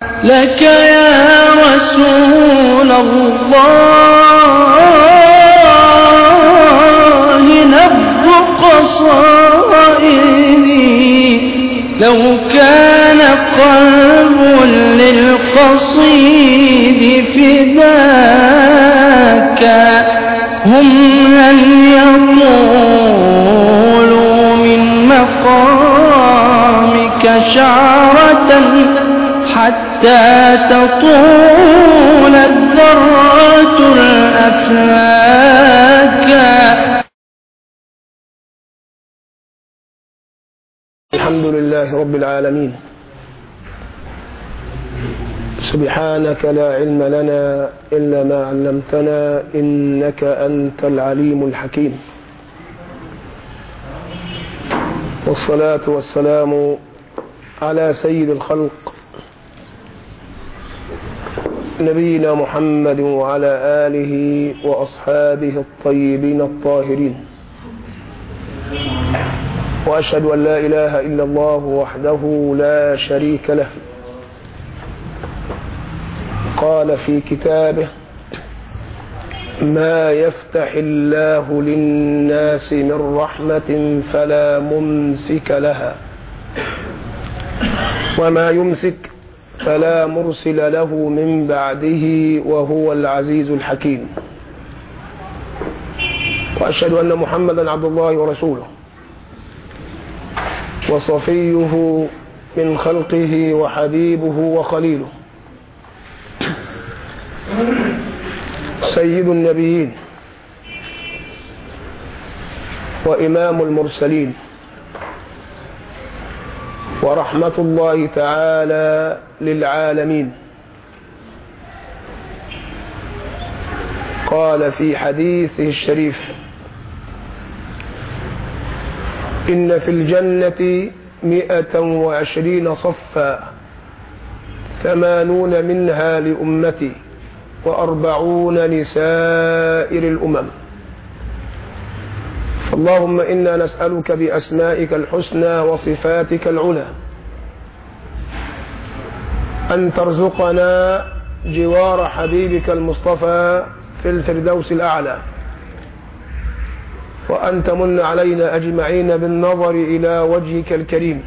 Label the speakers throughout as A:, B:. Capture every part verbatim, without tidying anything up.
A: لك يا رسول الله نبض قصائدي، لو كان قلب للقصيد فداك هم لن يطولوا من مقامك شعرة حتى تطول الذرات الأفلاك.
B: الحمد لله رب العالمين، سبحانك لا علم لنا إلا ما علمتنا إنك أنت العليم الحكيم، والصلاة والسلام على سيد الخلق نبينا محمد وعلى آله وأصحابه الطيبين الطاهرين، وأشهد أن لا إله إلا الله وحده لا شريك له، قال في كتابه: ما يفتح الله للناس من رحمة فلا ممسك لها وما يمسك فلا مرسل له من بعده وهو العزيز الحكيم. وأشهد أن محمدا عبد الله ورسوله وصفيه من خلقه وحبيبه وخليله، سيد النبيين وإمام المرسلين، ورحمة الله تعالى للعالمين. قال في حديثه الشريف: إن في الجنة مئة وعشرين صفا ثمانون منها لأمتي وأربعون لسائر الأمم. اللهم إنا نسألك بأسمائك الحسنى وصفاتك العلى أن ترزقنا جوار حبيبك المصطفى في الفردوس الأعلى، وأن تمن علينا أجمعين بالنظر إلى وجهك الكريم.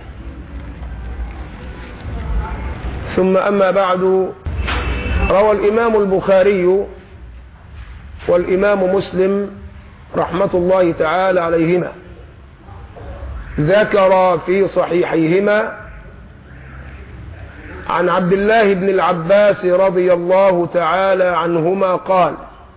B: ثم أما بعد، روى الإمام البخاري والإمام مسلم رحمة الله تعالى عليهما ذكر في صحيحيهما عن عبد الله بن العباس رضي الله تعالى عنهما قال: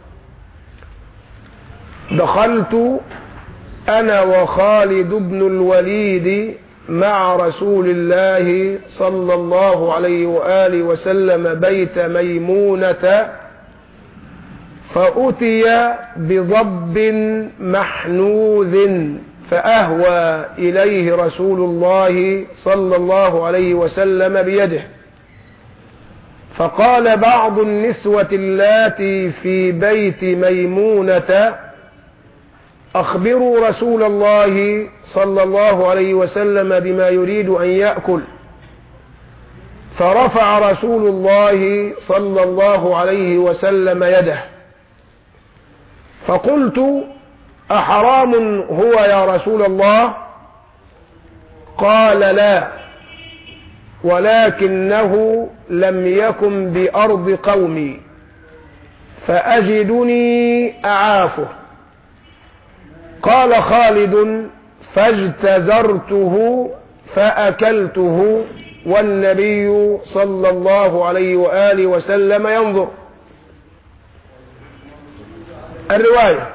B: دخلت أنا وخالد بن الوليد مع رسول الله صلى الله عليه وآله وسلم بيت ميمونة، فأتي بضب محنوذ فأهوى إليه رسول الله صلى الله عليه وسلم بيده، فقال بعض النسوة اللاتي في بيت ميمونة: أخبروا رسول الله صلى الله عليه وسلم بما يريد أن يأكل. فرفع رسول الله صلى الله عليه وسلم يده، فقلت: أحرام هو يا رسول الله؟ قال: لا، ولكنه لم يكن بأرض قومي فأجدني أعافه. قال خالد: فاجتزرته فأكلته والنبي صلى الله عليه وآله وسلم ينظر. الرواية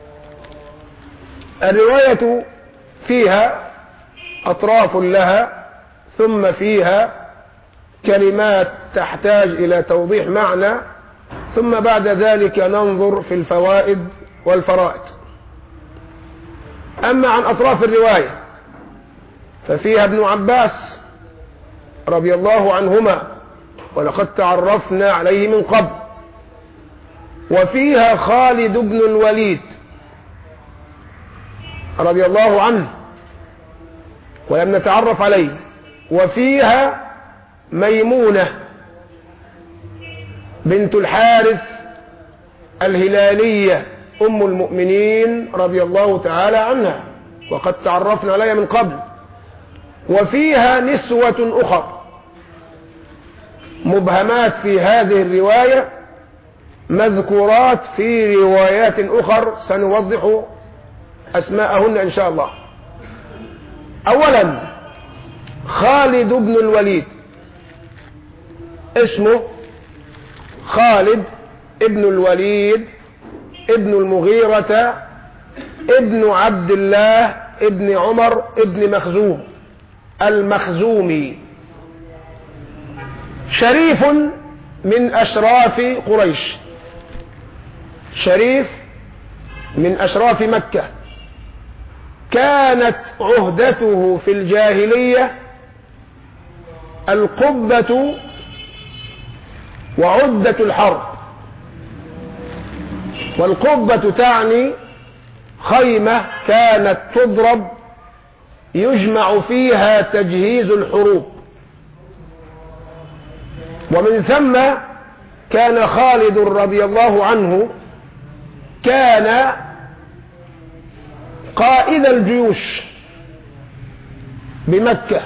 B: الرواية فيها أطراف لها، ثم فيها كلمات تحتاج إلى توضيح معنى، ثم بعد ذلك ننظر في الفوائد والفرائد. أما عن أطراف الرواية ففيها ابن عباس رضي الله عنهما، ولقد تعرفنا عليه من قبل، وفيها خالد بن الوليد رضي الله عنه ولم نتعرف عليه، وفيها ميمونة بنت الحارث الهلالية أم المؤمنين رضي الله تعالى عنها، وقد تعرفنا عليها من قبل. وفيها نسوة أخر مبهمات في هذه الرواية، مذكورات في روايات أخر سنوضح أسماءهن إن شاء الله. أولا خالد بن الوليد، اسمه خالد ابن الوليد ابن المغيرة ابن عبد الله ابن عمر ابن مخزوم المخزومي، شريف من أشراف قريش، شريف من أشراف مكة. كانت عهدته في الجاهلية القبة وعدة الحرب. والقبة تعني خيمة كانت تضرب يجمع فيها تجهيز الحروب. ومن ثم كان خالد رضي الله عنه كان قائد الجيوش بمكة،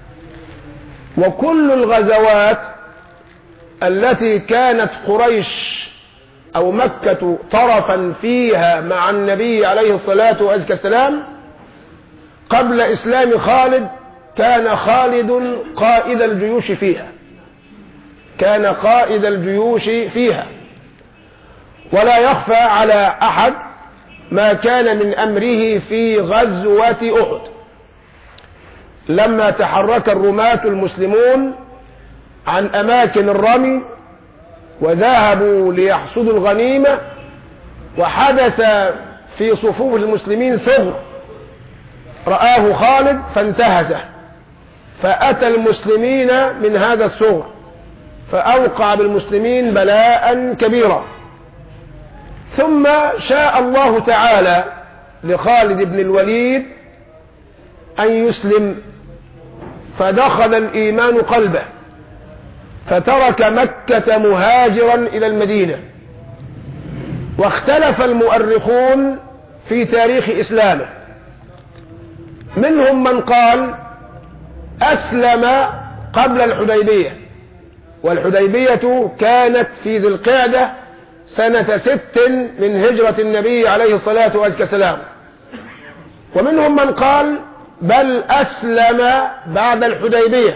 B: وكل الغزوات التي كانت قريش أو مكة طرفا فيها مع النبي عليه الصلاة والسلام قبل إسلام خالد، كان خالد قائد الجيوش فيها، كان قائد الجيوش فيها. ولا يخفى على أحد ما كان من أمره في غزوة أحد، لما تحرك الرماة المسلمون عن أماكن الرمي وذهبوا ليحصدوا الغنيمة، وحدث في صفوف المسلمين ثغر رآه خالد فانتهزه، فأتى المسلمين من هذا الثغر فأوقع بالمسلمين بلاء كبيرا. ثم شاء الله تعالى لخالد بن الوليد أن يسلم، فدخل الإيمان قلبه، فترك مكة مهاجرا إلى المدينة. واختلف المؤرخون في تاريخ إسلامه، منهم من قال أسلم قبل الحديبية، والحديبية كانت في ذي القعدة سنة ست من هجرة النبي عليه الصلاة والسلام. ومنهم من قال بل أسلم بعد الحديبية،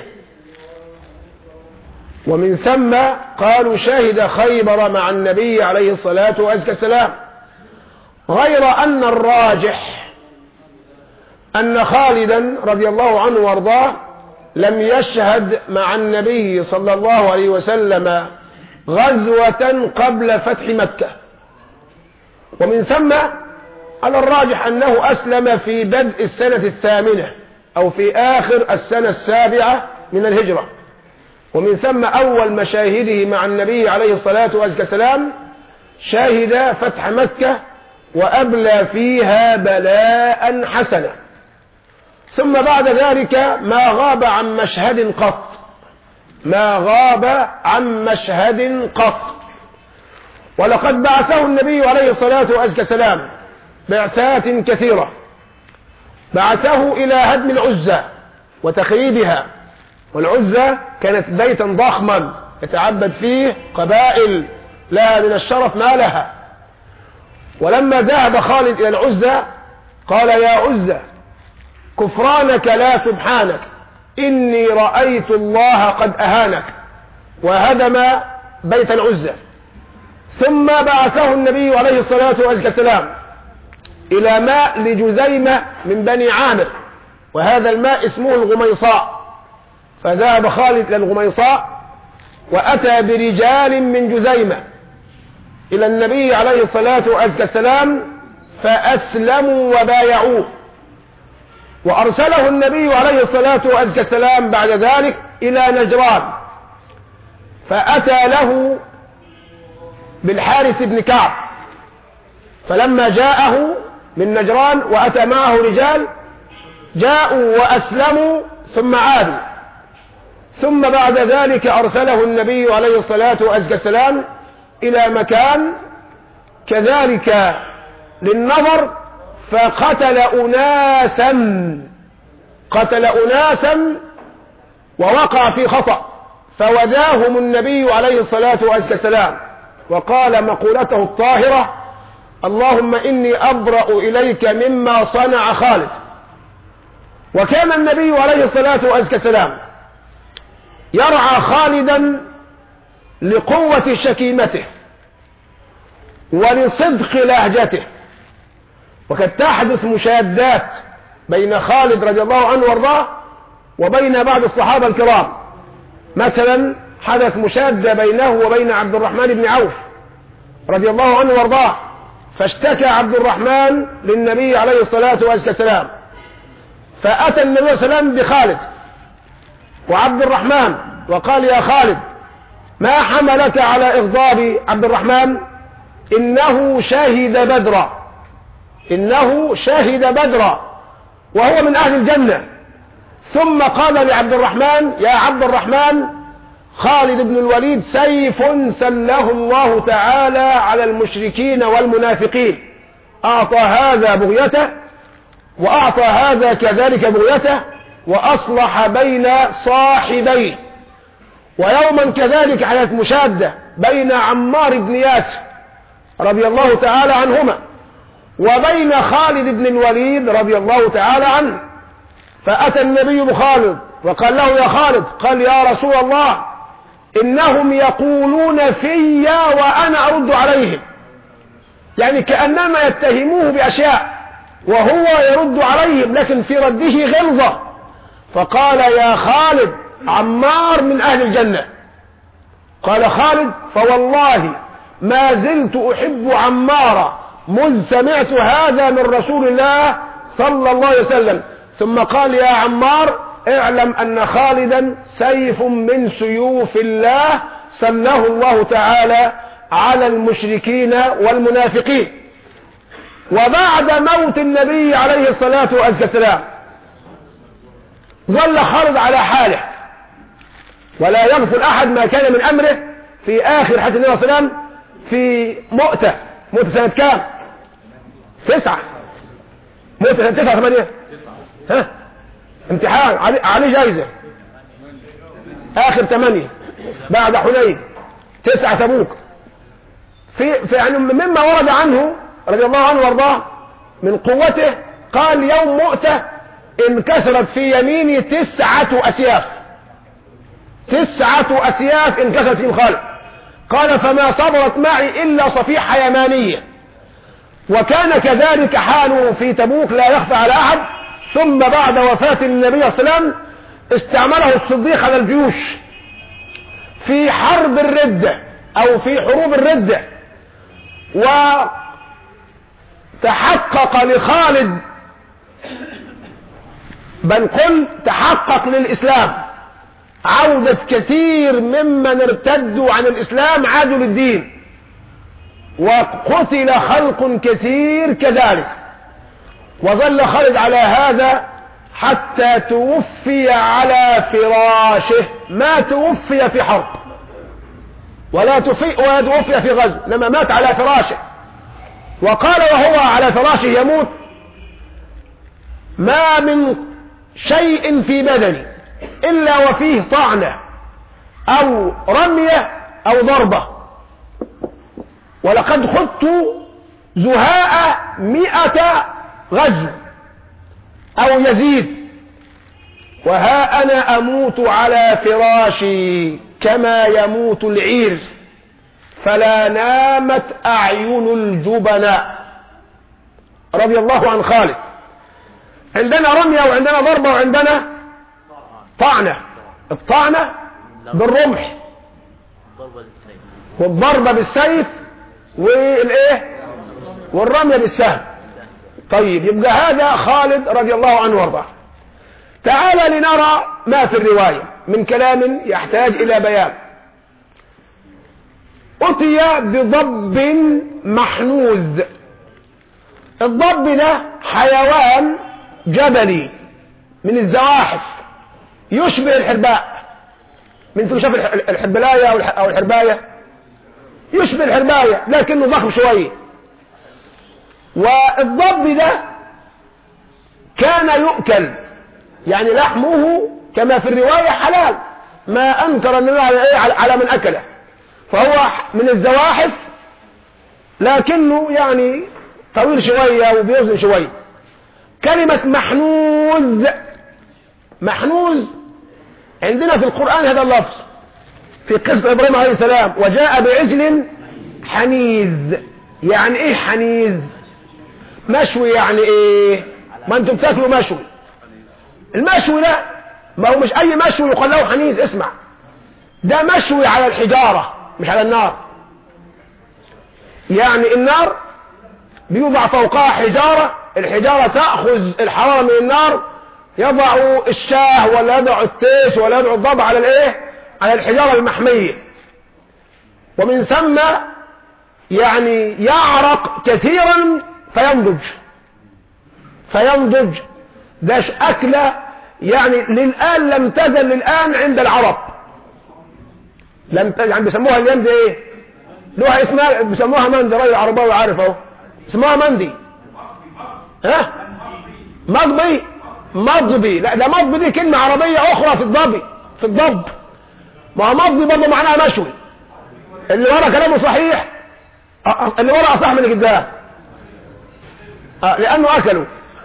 B: ومن ثم قالوا شهد خيبر مع النبي عليه الصلاة والسلام. غير أن الراجح أن خالدا رضي الله عنه وارضاه لم يشهد مع النبي صلى الله عليه وسلم غزوة قبل فتح مكة. ومن ثم على الراجح أنه أسلم في بدء السنة الثامنة أو في آخر السنة السابعة من الهجرة. ومن ثم أول مشاهده مع النبي عليه الصلاة والسلام شاهد فتح مكة وأبلى فيها بلاء حسنا. ثم بعد ذلك ما غاب عن مشهد قط، ما غاب عن مشهد قط. ولقد بعثه النبي عليه الصلاة والسلام بعثات كثيرة، بعثه إلى هدم العزة وتخريبها، والعزة كانت بيتا ضخما يتعبد فيه قبائل لها من الشرف ما لها. ولما ذهب خالد إلى العزة قال يا عزة كفرانك لا سبحانك، إني رأيت الله قد أهانك، وهدم بيت العزة. ثم بعثه النبي عليه الصلاة والسلام إلى ماء لجزيمة من بني عامر، وهذا الماء اسمه الغميصاء. فذهب خالد إلى الغميصاء وأتى برجال من جزيمة إلى النبي عليه الصلاة والسلام فأسلموا وبايعوه. وأرسله النبي عليه الصلاة والسلام بعد ذلك إلى نجران، فأتى له بالحارث بن كعب، فلما جاءه من نجران وأتى معه رجال جاءوا وأسلموا ثم عادوا. ثم بعد ذلك أرسله النبي عليه الصلاة والسلام إلى مكان كذلك للنظر، فقتل أناسا قتل أناسا ووقع في خطأ، فوداهم النبي عليه الصلاة والسلام وقال مقولته الطاهرة: اللهم إني أبرأ إليك مما صنع خالد. وكان النبي عليه الصلاة والسلام يرعى خالدا لقوة شكيمته ولصدق لهجته، وقد تحدث مشادات بين خالد رضي الله عنه وارضاه وبين بعض الصحابة الكرام. مثلا حدث مشادة بينه وبين عبد الرحمن بن عوف رضي الله عنه وارضاه، فاشتكى عبد الرحمن للنبي عليه الصلاة والسلام، فأتى النبي صلى الله عليه وسلم بخالد وعبد الرحمن وقال: يا خالد، ما حملك على إغضاب عبد الرحمن؟ إنه شهد بدرا إنه شهد بدرا وهو من أهل الجنة. ثم قال لعبد الرحمن: يا عبد الرحمن، خالد بن الوليد سيف سله الله تعالى على المشركين والمنافقين، أعطى هذا بغيته وأعطى هذا كذلك بغيته، وأصلح بين صاحبيه. ويوما كذلك حدث مشادة بين عمار بن ياسر رضي الله تعالى عنهما وبين خالد بن الوليد رضي الله تعالى عنه، فأتى النبي بخالد وقال له: يا خالد، قال: يا رسول الله، إنهم يقولون في وأنا أرد عليهم، يعني كأنما يتهموه بأشياء وهو يرد عليهم، لكن في رده غلظة. فقال: يا خالد، عمار من أهل الجنة. قال خالد: فوالله ما زلت أحب عمارا منذ سمعت هذا من رسول الله صلى الله عليه وسلم. ثم قال: يا عمار، اعلم أن خالدا سيف من سيوف الله سله الله تعالى على المشركين والمنافقين. وبعد موت النبي عليه الصلاة والسلام ظل خالد على حاله ولا يغفل أحد ما كان من أمره في آخر حياة النبي صلى الله عليه وسلم في مؤتة. مؤتة سنة كام؟ تسعة. مؤتة سنة تسعة ثمانية. ها؟ امتحان علي, علي جايزة آخر ثمانية بعد حنين. تسعة تبوك. في, في يعني مما ورد عنه رضي الله عنه وارضاه من قوته، قال: يوم مؤتة انكسرت في يميني تسعة أسياف تسعة أسياف انكسرت في خالد. قال: فما صبرت معي إلا صفيحة يمانية. وكان كذلك حاله في تبوك لا يخفى على أحد. ثم بعد وفاة النبي صلى الله عليه وسلم استعمله الصديق على الجيوش في حرب الردة أو في حروب الردة، وتحقق لخالد، بل قل تحقق للإسلام عودة كثير ممن ارتدوا عن الإسلام، عادوا للدين، وقتل خلق كثير كذلك. وظل خالد على هذا حتى توفي على فراشه، ما توفي في حرب ولا ولا توفي في غزو، لما مات على فراشه. وقال وهو على فراشه يموت: ما من شيء في بدني إلا وفيه طعنة أو رمية أو ضربة، ولقد خدت زهاء مئة غزو أو يزيد، وها أنا أموت على فراشي كما يموت العير، فلا نامت أعين الجبناء. رضي الله عن خالد. عندنا رمية وعندنا ضربة وعندنا طعنة. الطعنة بالرمح والضربة بالسيف والايه والرمية بالسهم. طيب، يبقى هذا خالد رضي الله عنه وارضاه. تعال لنرى ما في الرواية من كلام يحتاج إلى بيان. أتي بضب محنوز. الضب ده حيوان جبلي من الزواحف يشبه الحرباء. من انتم شاف الحربلاية أو الحرباية؟ يشبه الحرباية لكنه ضخم شوية. والضب ده كان يؤكل، يعني لحمه كما في الرواية حلال، ما أنكر النبي على من أكله، فهو من الزواحف لكنه يعني طويل شوية وبيوزن شوية. كلمة محنوز، محنوز عندنا في القرآن هذا اللفظ في قصة إبراهيم عليه السلام، وجاء بعجل حنيذ. يعني ايه حنيذ؟ مشوي. يعني ايه؟ ما انتم بتاكلوا مشوي. المشوي ده ما هو مش اي مشوي يقال له حنيذ، اسمع، ده مشوي على الحجارة مش على النار. يعني النار بيوضع فوقها حجارة، الحجارة تأخذ الحرارة من النار، يضع الشاه ولا يضع التيس ولا يضع الضب على الايه؟ على الحجارة المحمية، ومن ثم يعني يعرق كثيرا فينضج فينضج ده أكلة يعني للآن لم تزل للآن عند العرب، لم تزل، يعني بيسموها اليوم دي ايه؟ لها اسمها بيسموها مندي، راجل عرباوي عارف اهو، اسمها مندي. ها؟ مضبي مضبي لا ده مضبي دي كلمة عربية أخرى في الضبي، في الضب. ما هو مضبي برضه معناها مشوي. اللي ورا كلامه صحيح، اللي ورا أصح من قدام، آه لأنه أكلوا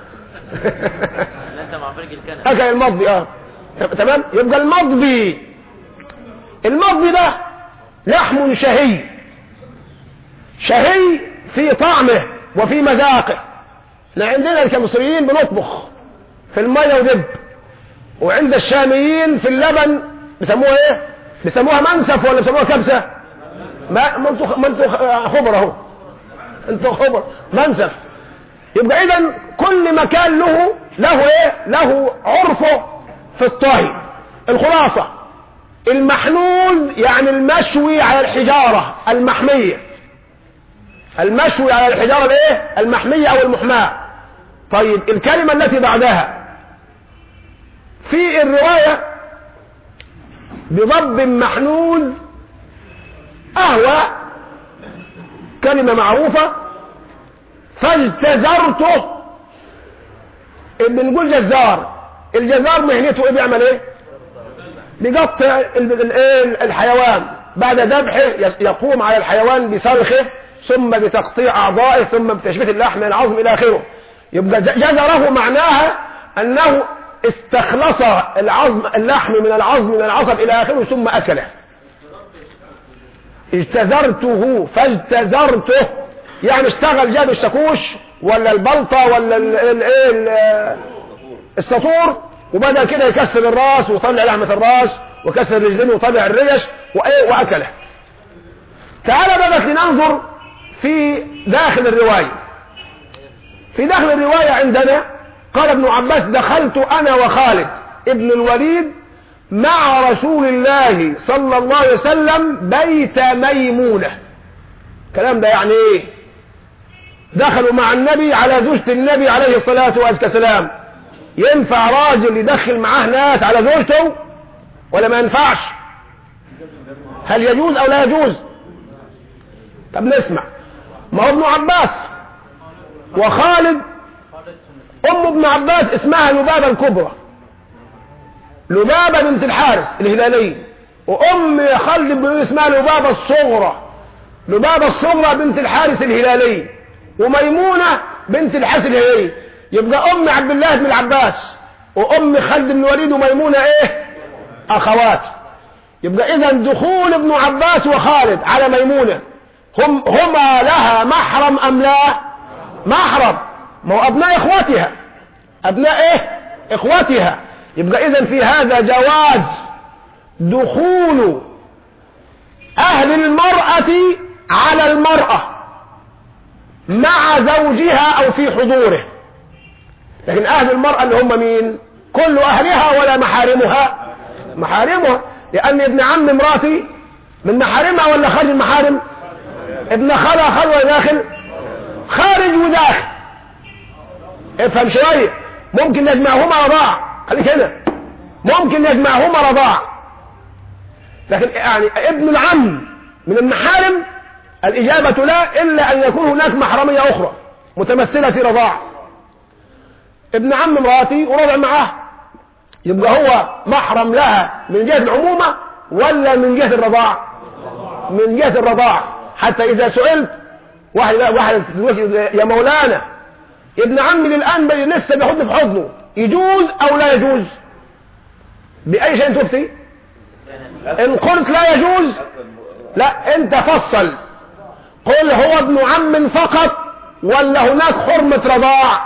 B: أكل المضبي. اه تمام. يبقى المضبي، المضبي ده لحم شهي، شهي في طعمه وفي مذاقه. احنا عندنا كمصريين بنطبخ في المية ودب، وعند الشاميين في اللبن بيسموها ايه؟ بيسموها منسف ولا بيسموها كبسة؟ ما ما انتوا ما انتوا خبر اهو، انتوا خبر منسف. يبقى اذا كل مكان له له ايه؟ له عرفه في الطهي. الخلاصة المحنوز يعني المشوي على الحجارة المحمية، المشوي على الحجارة الايه؟ المحمية او المحماة. طيب الكلمة التي بعدها في الرواية بضب محنوز اهوى، كلمة معروفة. فاجتزرته، بنقول جزار، الجزار مهنته ايه؟ بيعمل ايه؟ بيقطع الحيوان، بعد ذبحه يقوم على الحيوان بسلخه ثم بتقطيع اعضائه ثم بتشبيت اللحم من العظم الى اخره. يبقى جزره معناها انه استخلص العظم اللحم من العظم من العصب الى اخره ثم اكله. اجتزرته، فاجتزرته يعني اشتغل، جاب الشاكوش ولا البلطة ولا الايه السطور، وبدأ كده يكسر الراس ويطلع لحمة الراس وكسر الرجلين ويطلع الريش وايه واكله. تعالى بقى لننظر في داخل الرواية. في داخل الرواية عندنا قال ابن عباس: دخلت انا وخالد ابن الوليد مع رسول الله صلى الله عليه وسلم بيت ميمونة. الكلام ده يعني ايه؟ دخلوا مع النبي على زوجة النبي عليه الصلاة والسلام. ينفع راجل يدخل معاه ناس على زوجته ولا ما ينفعش؟ هل يجوز او لا يجوز؟ طب نسمع. ما هو ابن عباس وخالد، ام ابن عباس اسمها لبابة الكبرى، لبابة بنت الحارث الهلالي، وام خالد اسمها لبابة الصغرى، لبابة الصغرى بنت الحارث الهلالي، وميمونة بنت الحارث الهلالي. يبقى ام عبد الله بن العباس وام خالد بن الوليد وميمونة ايه؟ اخوات. يبقى اذا دخول ابن عباس وخالد على ميمونة هم هما لها محرم ام لا؟ محرم. ما هو ابناء اخواتها، ابناء ايه؟ اخواتها. يبقى اذا في هذا جواز دخول اهل المرأة على المرأة مع زوجها او في حضوره. لكن اهل المرأة اللي هم مين؟ كل اهلها ولا محارمها؟ محارمها، لان ابن عم امراتي من محارمها ولا خارج المحارم؟ ابن خالها خال ولا داخل؟ خارج وداخل. افهم شوية. ممكن نجمعهما رضاع، خلي كده، ممكن نجمعهما رضاع، لكن يعني ابن العم من المحارم الإجابة لا، إلا أن يكون هناك محرمية أخرى متمثلة في رضاع. ابن عم امرأتي ورضع معاه، يبقى هو محرم لها من جهة العمومة ولا من جهة الرضاع؟ من جهة الرضاع. حتى إذا سئلت واحد واحد يا مولانا ابن عمي الآن لسه بياخدني في حضنه، يجوز أو لا يجوز؟ بأي شيء تفتي؟ إن قلت لا يجوز، لا أنت فصل، قل هو ابن عم فقط ولا هناك حرمة رضاع؟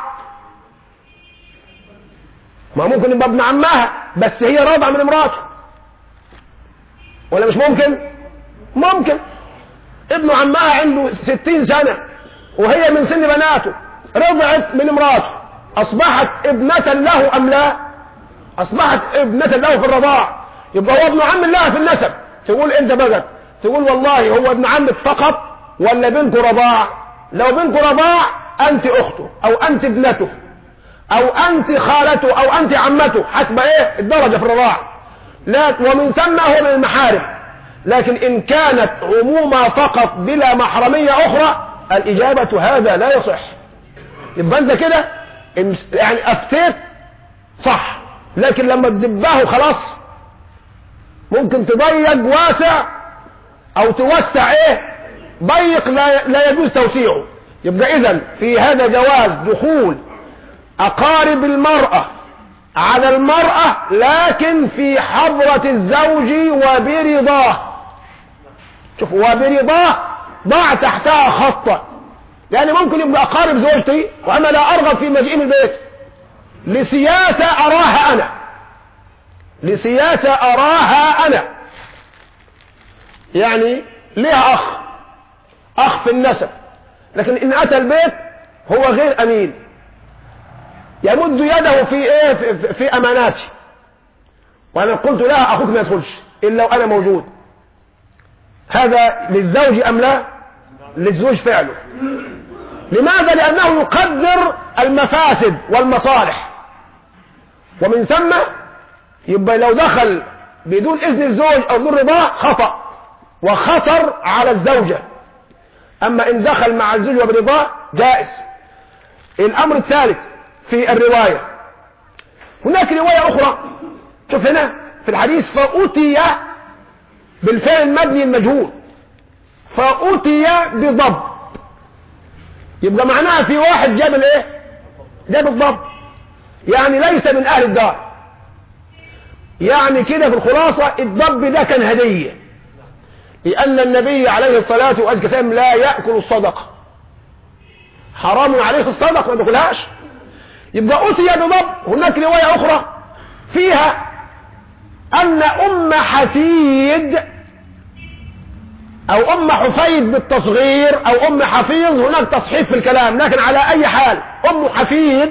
B: ما ممكن يبقى ابن عمها بس هي راضعة من امراته، ولا مش ممكن؟ ممكن. ابن عمها عنده ستين سنة وهي من سن بناته، رضعت من امراته، أصبحت ابنة له أم لا؟ أصبحت ابنة له في الرضاع، يبقى هو ابن عم لها في النسب. تقول أنت بقى تقول والله هو ابن عمك فقط ولا بنت رضاع؟ لو بنت رضاع أنت أخته أو أنت ابنته أو أنت خالته أو أنت عمته، حسب إيه الدرجة في الرضاع، لا ومن ثم هو من المحارم. لكن إن كانت عمومة فقط بلا محرمية أخرى، الإجابة هذا لا يصح. يبقى أنت كده يعني أفتيت صح، لكن لما تدباه خلاص ممكن تضيق واسع أو توسع إيه ضيق، لا, لا يجوز توسيعه. يبقى إذن في هذا جواز دخول أقارب المرأة على المرأة، لكن في حضرة الزوج وبرضاه. شوف وبرضاه ضع تحتها خطة، يعني ممكن يبقى أقارب زوجتي وأنا لا أرغب في مجيء البيت لسياسة أراها أنا، لسياسة أراها أنا، يعني ليها أخ أخ في النسب، لكن إن أتى البيت هو غير أمين، يمد يده في إيه في, في أماناتي، وأنا قلت لها أخوك ما يدخلش إلا وأنا موجود. هذا للزوج أم لا؟ للزوج فعله. لماذا؟ لأنه يقدر المفاسد والمصالح، ومن ثم يبقى لو دخل بدون إذن الزوج أو بدون رضاه خطأ وخطر على الزوجة، أما إن دخل مع الزوج وبرضاه جائز. الأمر الثالث في الرواية، هناك رواية أخرى، شوف هنا في الحديث فأتي بالفعل المبني المجهول، فأتي بضب، يبقى معناها في واحد جاب الايه؟ جاب الضب، يعني ليس من أهل الدار. يعني كده في الخلاصة الضب ده كان هدية، لأن النبي عليه الصلاة والسلام لا يأكل الصدقة، حرام عليه الصدقة ما بياكلهاش. يبقى أتي بضب. هناك رواية أخرى فيها أن أم حفيد أو أم حفيد بالتصغير أو أم حفيظ، هناك تصحيف في الكلام، لكن على أي حال أم حفيد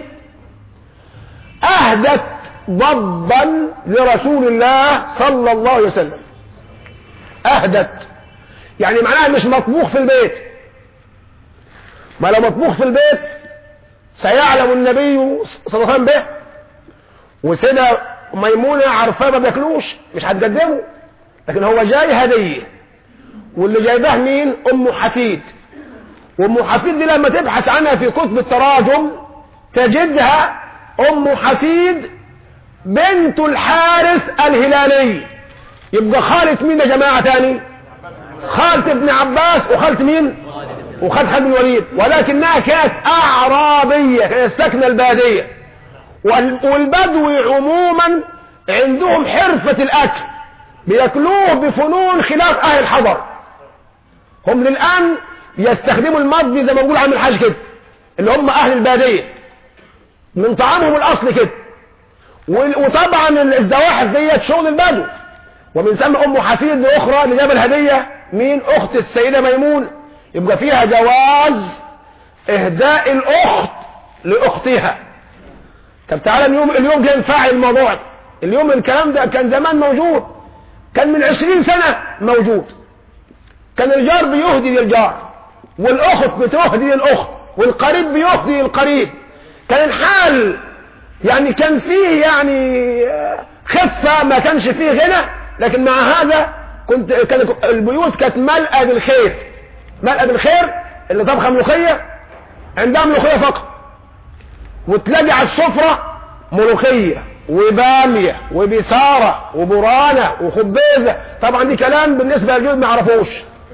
B: أهدت ضبا لرسول الله صلى الله عليه وسلم. أهدت يعني معناها مش مطبوخ في البيت، ما لو مطبوخ في البيت سيعلم النبي صلى الله عليه وسلم به، وسيدة ميمونة عارفاه ما بياكلوش مش هتقدمه، لكن هو جاي هدية، واللي جايباه مين؟ أم حفيد. وأم حفيد دي لما تبحث عنها في كتب التراجم تجدها أم حفيد بنت الحارث الهلالي. يبقى خالة مين يا جماعة تاني؟ خالة ابن عباس وخالة مين؟ وخالة خالد بن الوليد، ولكنها كانت أعرابية، كانت ساكنة البادية. والبدو عموما عندهم حرفة الأكل، بيأكلوه بفنون خلاف أهل الحضر. هم للآن يستخدموا المضي زي ما بقول عامل حاجة كده، اللي هم أهل البادية من طعامهم الأصل كده. وطبعا الزواحف ديت شغل البدو. ومن ثم أم حفيد الأخرى اللي جاب الهدية مين؟ أخت السيدة ميمون. يبقى فيها جواز إهداء الأخت لأختها. طب تعالى اليوم اليوم جاي نفعل الموضوع. اليوم الكلام ده كان زمان موجود، كان من عشرين سنة موجود. كان الجار بيهدي للجار، والأخت بتهدي للأخت، والقريب بيهدي للقريب. كان الحال يعني كان فيه يعني خفة، ما كانش فيه غنى، لكن مع هذا كنت كان البيوت كانت ملأة بالخير، ملأ بالخير اللي طبخه ملوخيه عندها ملوخيه فقط، وتلاقي على السفره ملوخيه وباميه وبصاره وبرانه وخبيزه. طبعا دي كلام بالنسبه للجود ما يعرفوش.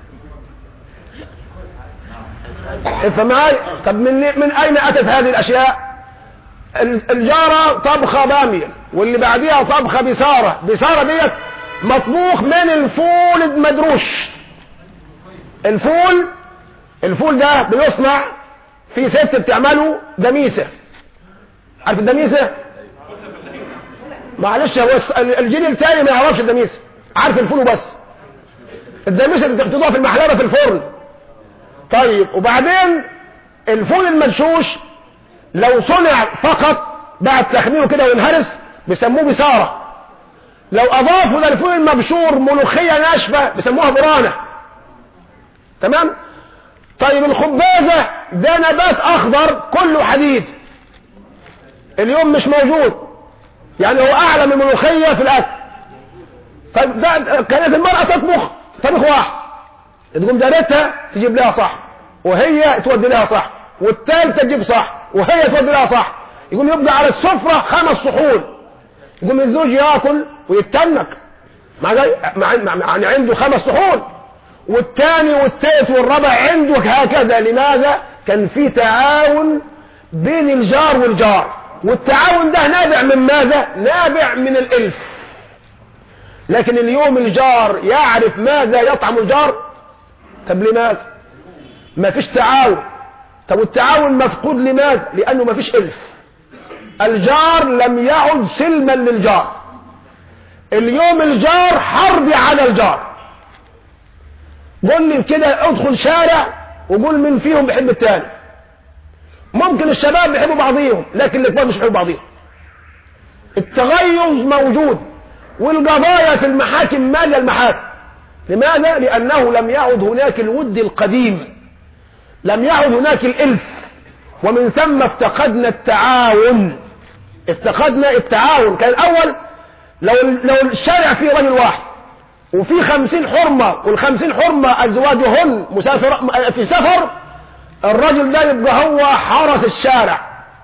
B: فمعاي طب من من اين اتت هذه الاشياء؟ الجاره طبخه باميه واللي بعديها طبخه بصاره. بصاره ديت مطبوخ من الفول المدروش. الفول الفول ده بيصنع في ست بتعمله دميسه. عارف الدميسه؟ معلش هو الجيل التاني ما يعرفش الدميسه، عارف الفول بس. الدميسه بتحطوها في المحلبه في الفرن. طيب وبعدين الفول المدشوش لو صنع فقط بعد تخميره كده وينهرس بيسموه بصاره. لو اضافوا للفول المبشور ملوخيه ناشفه بيسموها برانه. تمام؟ طيب الخبازه ده نبات اخضر كله حديد، اليوم مش موجود، يعني هو اعلى من الملوخيه في الاكل. طيب ده كانت المراه تطبخ طبخ واحد، تقوم دارتها تجيب لها صح، وهي تودي لها صح، والثالثه تجيب صح، وهي تودي لها صح. يقوم يبقى على السفره خمس صحون. يقوم الزوج ياكل ويتنك مع مع مع عنده خمس صحون، والثاني والثالث والرابع عنده هكذا. لماذا؟ كان في تعاون بين الجار والجار، والتعاون ده نابع من ماذا؟ نابع من الالف. لكن اليوم الجار يعرف ماذا يطعم الجار. طب لماذا؟ ما فيش تعاون. طب والتعاون مفقود لماذا؟ لانه ما فيش الف. الجار لم يعد سلما للجار. اليوم الجار حرب على الجار. قول لي كده ادخل شارع وقول من فيهم بيحب التاني. ممكن الشباب بيحبوا بعضيهم لكن الكبار مش بيحبوا بعضيهم. التغيظ موجود، والقضايا في المحاكم ماليه المحاكم. لماذا؟ لانه لم يعد هناك الود القديم، لم يعد هناك الالف، ومن ثم افتقدنا التعاون. افتقدنا التعاون. كان الاول لو لو الشارع فيه رجل واحد وفي خمسين حرمه، والخمسين حرمه ازواجهن مسافر في سفر، الرجل ده يبقى هو حرس الشارع.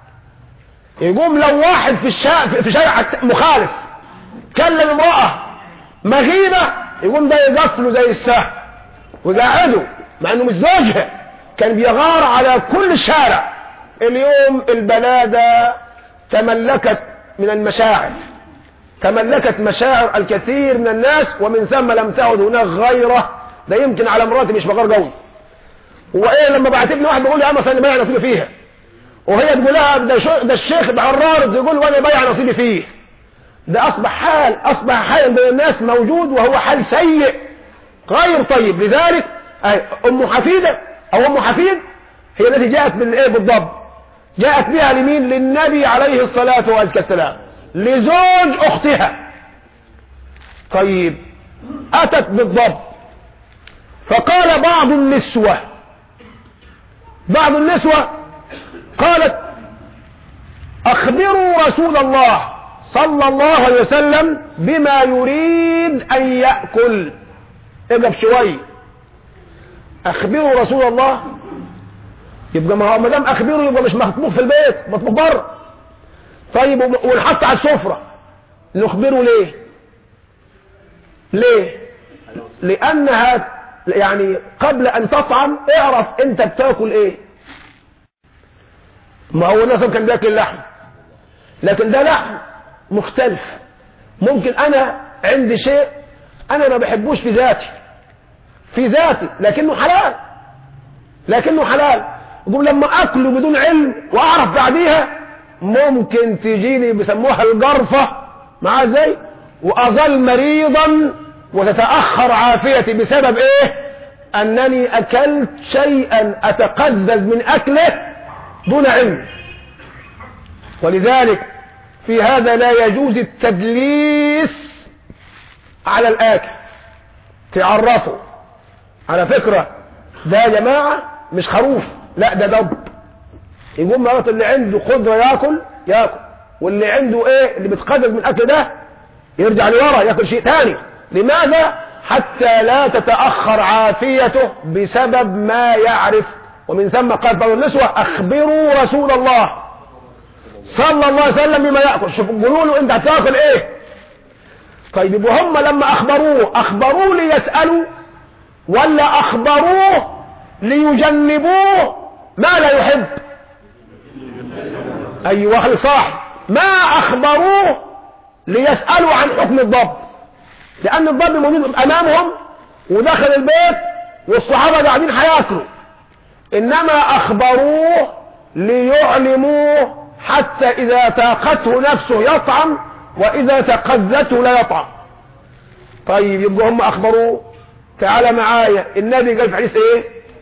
B: يقوم لو واحد في الشارع في شارع مخالف كلم امراه مغيبه، يقوم ده يقتله زي السهم ويقعده مع انه مش زوجها، كان بيغار على كل الشارع. اليوم البلادة تملكت من المشاعر، تملكت مشاعر الكثير من الناس، ومن ثم لم تعد هناك غيره. ده يمكن على مراتي مش بغار قوي، وايه لما بعتبني واحد بيقول لي انا مثلا بايع نصيبي فيها، وهي تقول لها ده, ده الشيخ بعرار يقول وانا بايع نصيبي فيه. ده اصبح حال اصبح حال بين الناس موجود، وهو حال سيء غير طيب. لذلك ام حفيده او ام حفيد هي التي جاءت بالايه بالضبط؟ جاءت بها لمين؟ للنبي عليه الصلاه والسلام، لزوج اختها. طيب اتت بالضبط، فقال بعض النسوه بعض النسوه قالت اخبروا رسول الله صلى الله عليه وسلم بما يريد ان يأكل. اجب شوي، اخبروا رسول الله، يبقى ما هو ما دام اخبره يبقى مش مطبوخ في البيت، مطبوخ بره. طيب ونحط على السفره، نخبره ليه؟ ليه؟ لانها يعني قبل ان تطعم اعرف انت بتاكل ايه. ما هو الناس كان بياكل لحم، لكن ده لحم مختلف. ممكن انا عندي شيء انا ما بحبوش في ذاتي في ذاتي لكنه حلال لكنه حلال يقول لما اكله بدون علم واعرف بعديها ممكن تجيني بيسموها الجرفة مع ازاي، واظل مريضا وتتأخر عافيتي بسبب ايه؟ انني اكلت شيئا اتقزز من اكله دون علم. ولذلك في هذا لا يجوز التدليس على الاكل، تعرفوا على فكرة ده يا جماعة مش خروف، لا ده دب. يقوم مرات اللي عنده قدرة ياكل ياكل، واللي عنده ايه اللي بتقدر من الاكل ده يرجع لورا ياكل شيء تاني. لماذا؟ حتى لا تتأخر عافيته بسبب ما يعرف. ومن ثم قال بعض النسوة أخبروا رسول الله صلى الله عليه وسلم بما يأكل. شوفوا قولوا له أنت هتاكل إيه. طيب يبقوا هم لما أخبروه أخبروه ليسألوا ولا أخبروه ليجنبوه ما لا يحب؟ أيوة خلي صح. ما أخبروه ليسألوا عن حكم الضب، لأن الضب موجود أمامهم ودخل البيت والصحابة قاعدين هياكلوا، إنما أخبروه ليعلموه حتى إذا تاقته نفسه يطعم وإذا تقذته لا يطعم. طيب يبقوا هم أخبروه. تعال معايا النبي قال في حديث إيه؟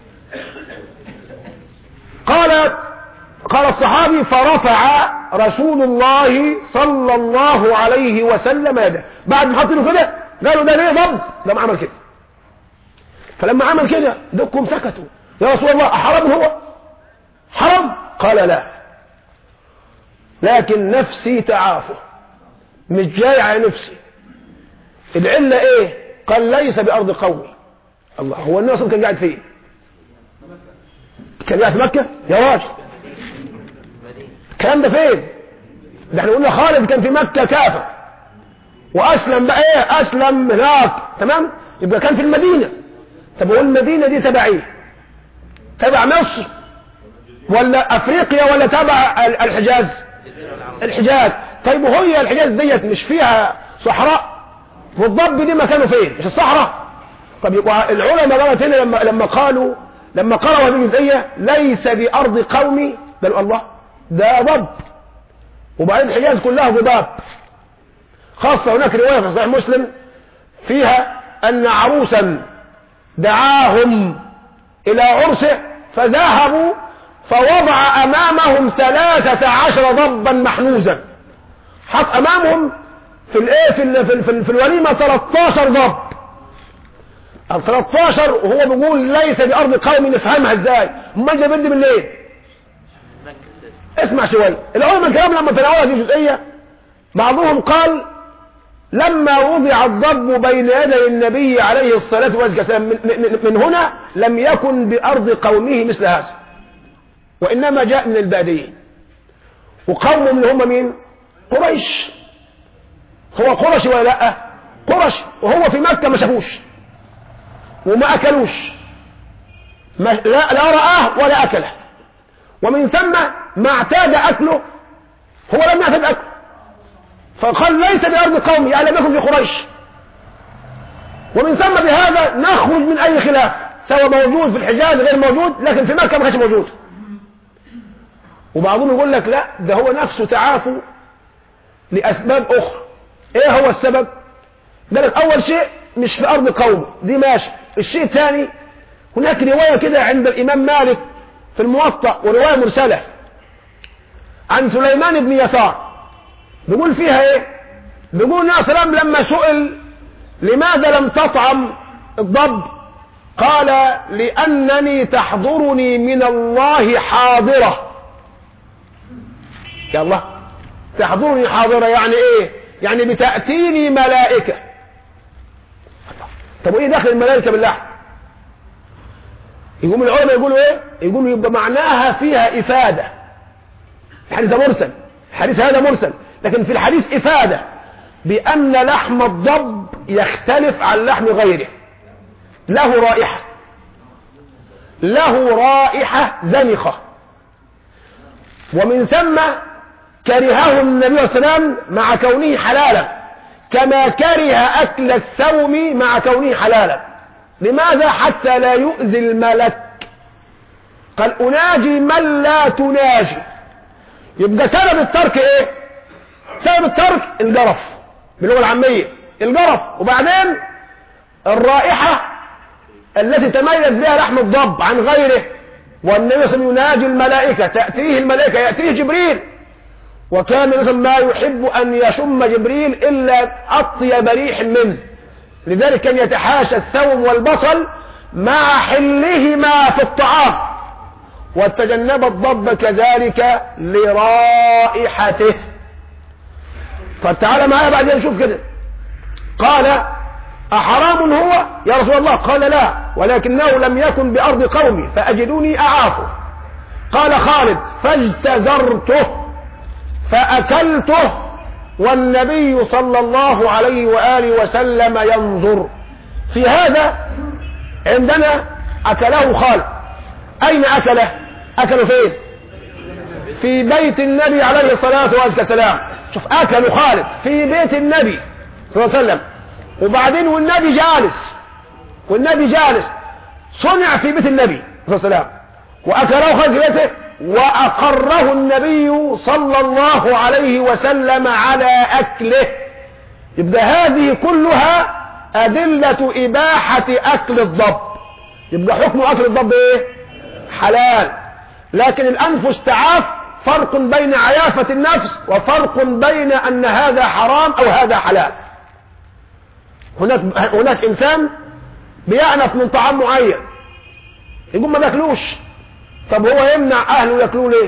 B: قال قال الصحابي فرفع رسول الله صلى الله عليه وسلم يده. بعد ما حطوا له كده قالوا ده ليه ضب؟ ده ما عمل كده. فلما عمل كده دكم سكتوا. يا رسول الله حرام هو؟ حرام؟ قال لا، لكن نفسي تعافه، مش جاي على نفسي. العلة ايه؟ قال ليس بأرض قومي. الله، هو الناس كان قاعد فين؟ كان قاعد في مكة يا راجل. الكلام ده فين؟ ده احنا قلنا خالد كان في مكة كافر واسلم بقى ايه؟ اسلم هناك تمام. يبقى كان في المدينة. طب هو المدينة دي تبع ايه؟ تبع مصر ولا افريقيا ولا تبع الحجاز؟ الحجاز. طيب وهي الحجاز ديت مش فيها صحراء؟ والضب دي مكانه فين؟ مش الصحراء؟ طب يبقى العلماء قالت هنا لما لما قالوا لما قالوا هذه الجزئية ليس بأرض قومي، قالوا الله ده ضب. وبعدين الحجاز كلها ضباب. خاصة هناك رواية في صحيح مسلم فيها أن عروسا دعاهم إلى عرسه فذهبوا فوضع أمامهم ثلاثة عشر ضبا محنوزا. حط أمامهم في الايه في ال في, ال في, ال في الوليمة ثلاثة عشر ضب. ال ثلاثة عشر وهو بيقول ليس بأرض قومي. نفهمها ازاي؟ امال جايبين دي من ليه؟ اسمع شوية العلماء الكلام لما تناولها دي جزئية. بعضهم قال لما وضع الضب بين يدي النبي عليه الصلاة والسلام من, من, من هنا لم يكن بأرض قومه مثل هذا، وإنما جاء من البادية. وقومه من هم مين؟ قريش. هو قرش ولا لا؟ قرش. وهو في مكة ما شافوش وما أكلوش، ما لا, لا رآه ولا أكله، ومن ثم ما اعتاد أكله هو لم يعتد أكله. فقال ليس بأرض قومي يعني لم يكن في قريش. ومن ثم بهذا نخرج من أي خلاف، سواء موجود في الحجاز غير موجود، لكن في مكة ما كانش موجود. وبعضهم يقول لك لا ده هو نفسه تعافوا لأسباب أخرى. ايه هو السبب؟ قال لك أول شيء مش في أرض قومه دي ماشي. الشيء الثاني هناك رواية كده عند الإمام مالك في الموطأ ورواية مرسلة عن سليمان بن يسار بيقول فيها ايه؟ بيقول النبي صلى الله عليه وسلم لما سئل لماذا لم تطعم الضب قال لأنني تحضرني من الله حاضرة. يا الله، تحضرني حاضرة يعني ايه؟ يعني بتأتيني ملائكة. طب وايه داخل الملائكة باللحم؟ يقوم العلماء يقولوا ايه؟ يقولوا يبقى معناها فيها إفادة. الحديث ده مرسل، الحديث هذا مرسل، لكن في الحديث إفادة بأن لحم الضب يختلف عن لحم غيره. له رائحة، له رائحة زنخة. ومن ثم كرهه النبي صلى الله عليه وسلم مع كونه حلالا، كما كره أكل الثوم مع كونه حلالا. لماذا؟ حتى لا يؤذي الملك. قال أناجي من لا تناجي. يبقى سبب الترك ايه؟ سبب الترك الجرف باللغة العامية، الجرف. وبعدين الرائحة التي تميز بها لحم الضب عن غيره. والنبي صلى الله عليه وسلم يناجي الملائكة، تأتيه الملائكة، يأتيه جبريل، وكان مثلا ما يحب أن يشم جبريل إلا أطيب ريح منه. لذلك كان يتحاشى الثوم والبصل مع حلهما في الطعام، وتجنب الضب كذلك لرائحته. فتعالى معايا بعدين نشوف كده. قال أحرام هو يا رسول الله؟ قال لا، ولكنه لم يكن بأرض قومي فأجدوني أعافه. قال خالد فاجتزرته فأكلته والنبي صلى الله عليه وآله وسلم ينظر. في هذا عندنا أكله خالد. أين أكله؟ أكله فين؟ في بيت النبي عليه الصلاة والسلام. شوف، أكله خالد في بيت النبي صلى الله عليه وسلم، وبعدين والنبي جالس والنبي جالس صنع في بيت النبي صلى الله عليه وسلم، وأكله خالد في بيته، وأقره النبي صلى الله عليه وسلم على أكله. يبقى هذه كلها أدلة إباحة أكل الضب. يبقى حكم أكل الضب إيه؟ حلال. لكن الأنفس تعاف، فرق بين عيافة النفس وفرق بين أن هذا حرام أو هذا حلال. هناك هناك إنسان بيعنف من طعام معين يقول ما بياكلوش. طب هو يمنع أهله ياكلوه ليه؟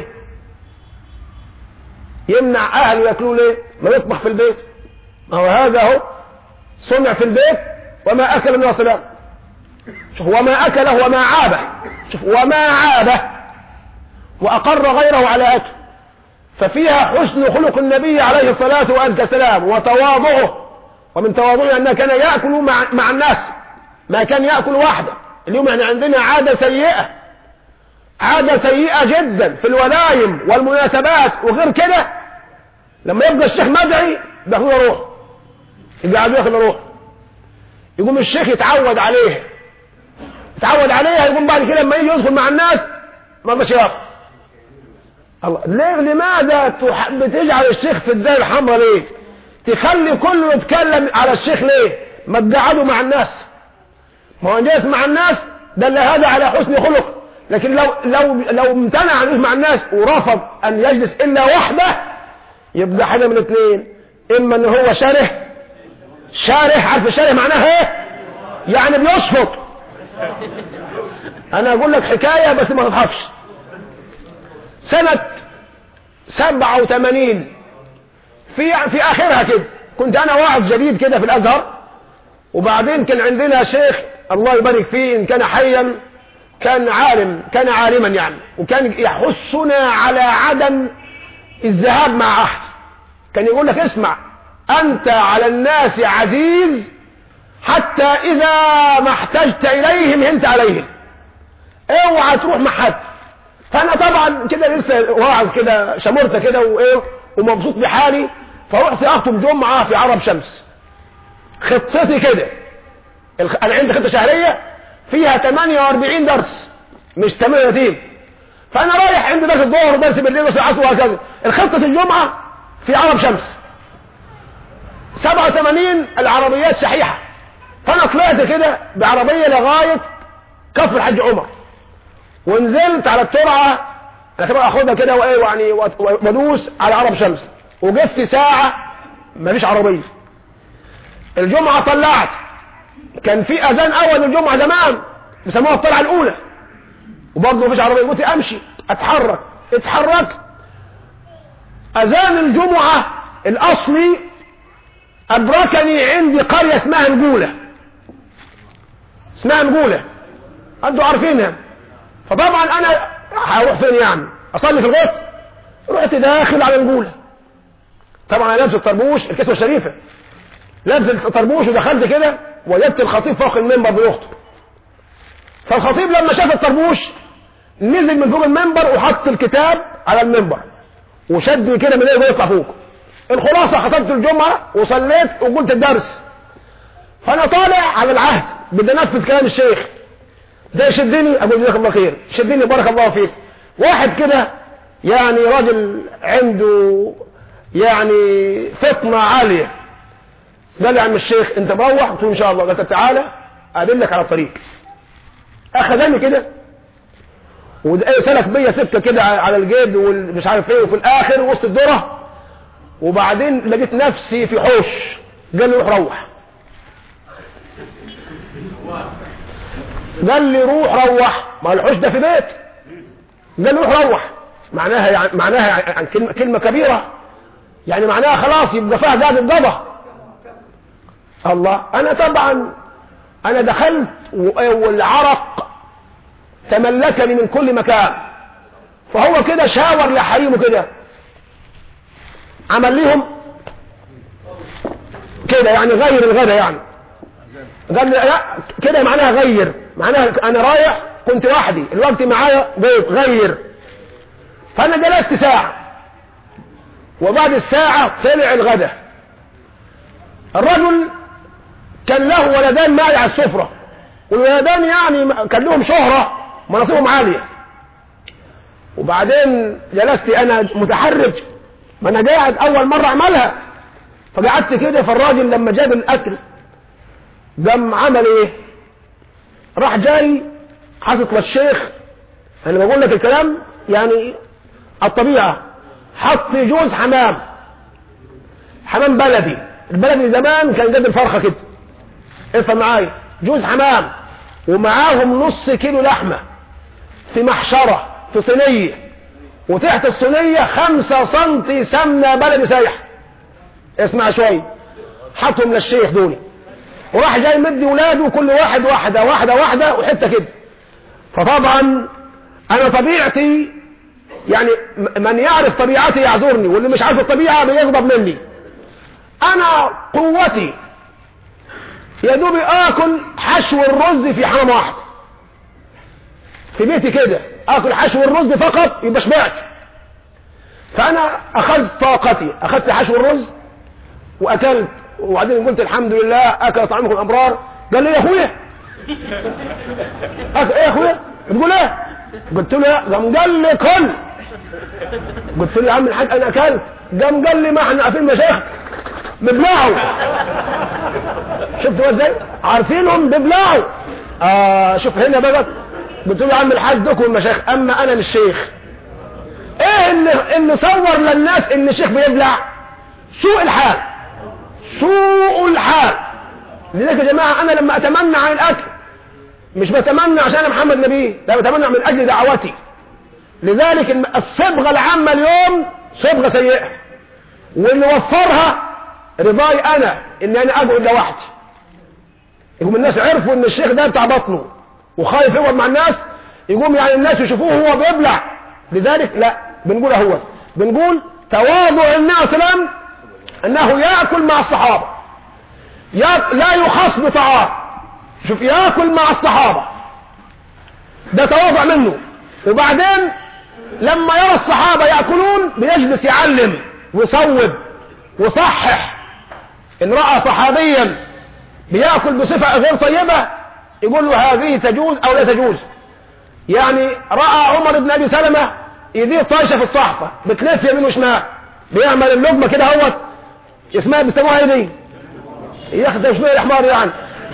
B: يمنع أهله ياكلوه ليه؟ ما يطبخ في البيت. ما هو هذا هو صنع في البيت. وما أكل النبي صلى الله عليه وسلم، شوف، وما أكله وما عابه، شوف، وما عابه وأقر غيره على أكل. ففيها حسن خلق النبي عليه الصلاة والسلام وتواضعه، ومن تواضعه أنه كان يأكل مع, مع الناس، ما كان يأكل وحده. اليوم احنا عندنا عادة سيئة، عادة سيئة جدا في الولايم والمناسبات وغير كده. لما يبقى الشيخ مدعي بياخدوا روح، يقعدوا ياخدوا روح، يقوم الشيخ يتعود عليها يتعود عليها يقوم بعد كده لما يجي يدخل مع الناس ما رضاش ياكل. الله، ليه؟ لماذا بتجعل الشيخ في الدائرة الحمراء ليه؟ تخلي كله يتكلم على الشيخ ليه؟ ما تقعدوا مع الناس. ما هو جالس مع الناس دل هذا على حسن خلق. لكن لو لو لو امتنع عن مع الناس ورفض ان يجلس الا وحده، يبقى حاجه من اثنين: اما ان هو شره شاره عارف شاره معناها ايه؟ يعني بيشفط. انا اقول لك حكايه بس ما تضحكش. سنه سبعة وثمانين في في اخرها كده، كنت انا واعظ جديد كده في الازهر، وبعدين كان عندنا شيخ الله يبارك فيه ان كان حيا، كان عالم كان عالما يعني، وكان يحثنا على عدم الذهاب مع احد. كان يقول لك اسمع، انت على الناس عزيز حتى اذا ما احتجت اليهم انت عليهم، اوعى تروح مع حد. فانا طبعا كده لسه واعظ كده شمرته كده وايه ومبسوط بحالي، فرحت اخطب جمعه في عرب شمس. خطتي كده، انا عندي خطه شهريه فيها ثمانية وأربعين درس مش ثمانية وثلاثين، فانا رايح عندي درس الظهر ودرس بالليل ودرس العصر وهكذا. الخطه الجمعه في عرب شمس. سبعة وثمانين العربيات شحيحه، فانا طلعت كده بعربيه لغايه كفر الحج عمر، ونزلت على الترعه انا كمان اخدها كده وايه يعني وادوس على عرب شمس، وقفت ساعه مفيش عربيه. الجمعه طلعت، كان في اذان اول الجمعه زمان بيسموها الطلعه الاولى، وبرضه مفيش عربيه. قلت امشي اتحرك اتحرك اذان الجمعه الاصلي ادركني عندي قريه اسمها نجوله اسمها نجوله انتوا عارفينها. فطبعا انا هروح فين يعني؟ اصلي في الغيط؟ رحت داخل على نجوله. طبعا انا لابس الطربوش الكسوه الشريفه، لابس الطربوش، ودخلت كده وجدت الخطيب فوق المنبر بيخطب. فالخطيب لما شاف الطربوش نزل من فوق المنبر وحط الكتاب على المنبر وشدني كده من ايه ويطلع فوق. الخلاصه خطبت الجمعه وصليت وقلت الدرس. فانا طالع على العهد بدي انفذ كلام الشيخ ده، يشدني اقول جزاك الله خير، شدني بارك الله فيك. واحد كده يعني راجل عنده يعني فطنه عاليه قال لي يا عم الشيخ انت مروح؟ قلت له ان شاء الله. قال تعالى اقابلك على الطريق. اخذني كده وسلك بيا سكه كده على الجيد ومش عارف ايه، وفي الاخر وسط الذره، وبعدين لقيت نفسي في حوش. قال لي روح روح قال لي روح روح ما الحوش ده في بيت. قال لي روح روح معناها يعني معناها يعني كلمه كلمه كبيره، يعني معناها خلاص يبقى فيها زاد الضبه. الله. انا طبعا انا دخلت والعرق تملكني من كل مكان، فهو كده شاور لحريمه كده، عمل ليهم كده يعني غير الغدا، يعني قال لي لا كده معناها غير، معناها انا رايح كنت وحدي الوقت معايا ضيف غير. فانا جلست ساعة، وبعد الساعة طلع الغدا. الرجل كان له ولدان معي على السفرة، والولدان يعني كان لهم شهرة مناصبهم عالية. وبعدين جلست انا متحرج، ما انا قاعد اول مرة اعملها، فقعدت كده. فالراجل لما جاب الاكل قام عمل ايه؟ راح جاي حاطط للشيخ، انا بقول لك الكلام يعني الطبيعة، حط جوز حمام، حمام بلدي، البلدي زمان كان قد الفرخة كده، افهم معايا، جوز حمام، ومعاهم نص كيلو لحمة في محشرة في صينية، وتحت الصينية خمسة سنتي سمنة بلدي سايحة. اسمع شوي، حطهم للشيخ دول، وراح جاي مدي ولاده كل واحد واحدة واحدة واحدة وحتة كده. فطبعا انا طبيعتي يعني من يعرف طبيعتي يعذرني، واللي مش عارف الطبيعة بيغضب مني. انا قوتي يا دوبي اكل حشو الرز في حمام واحد في بيتي كده، اكل حشو الرز فقط يبقى شبعت. فانا اخذت طاقتي، اخذت حشو الرز واكلت، وبعدين قلت الحمد لله اكل طعامكم الابرار. قال لي يا اخويا ايه يا اخويا بتقول ايه؟ قلت له قام قال لي كل. قلت له يا عم الحاج انا اكلت. قام قال لي ما احنا عارفين مشايخ ببلعوا. شفتوا ازاي عارفينهم ببلعوا. اه شوف هنا بقى. قلت له يا عم الحاج دوكم المشايخ، اما انا مش شيخ. ايه اللي اللي صور للناس ان الشيخ بيبلع؟ سوء الحال، سوء الحال. لذلك يا جماعه انا لما اتمنى عن الاكل مش بتمنى عشان انا محمد نبي، لا بتمنى من اجل دعوتي. لذلك الصبغه العامه اليوم صبغه سيئه، واللي وفرها رضاي انا ان انا اقعد لوحدي. يقوم الناس عرفوا ان الشيخ ده بتاع بطنه وخايف يقعد مع الناس، يقوم يعني الناس يشوفوه هو بيبلع. لذلك لا بنقول هو بنقول تواضع النبي صلى الله عليه وسلم انه ياكل مع الصحابه، لا يخص بطعام. شوف ياكل مع الصحابه ده تواضع منه. وبعدين لما يرى الصحابه ياكلون بيجلس يعلم ويصوب وصحح. ان راى صحابيا بياكل بصفه غير طيبه يقول له هذه تجوز او لا تجوز. يعني راى عمر بن ابي سلمه يديه طايشه في الصحفه بتلف يمين وشمال، بيعمل اللقمه كده اهوت، اسمها بيسموها ايه دي؟ ياخد شويه الحمار يعني.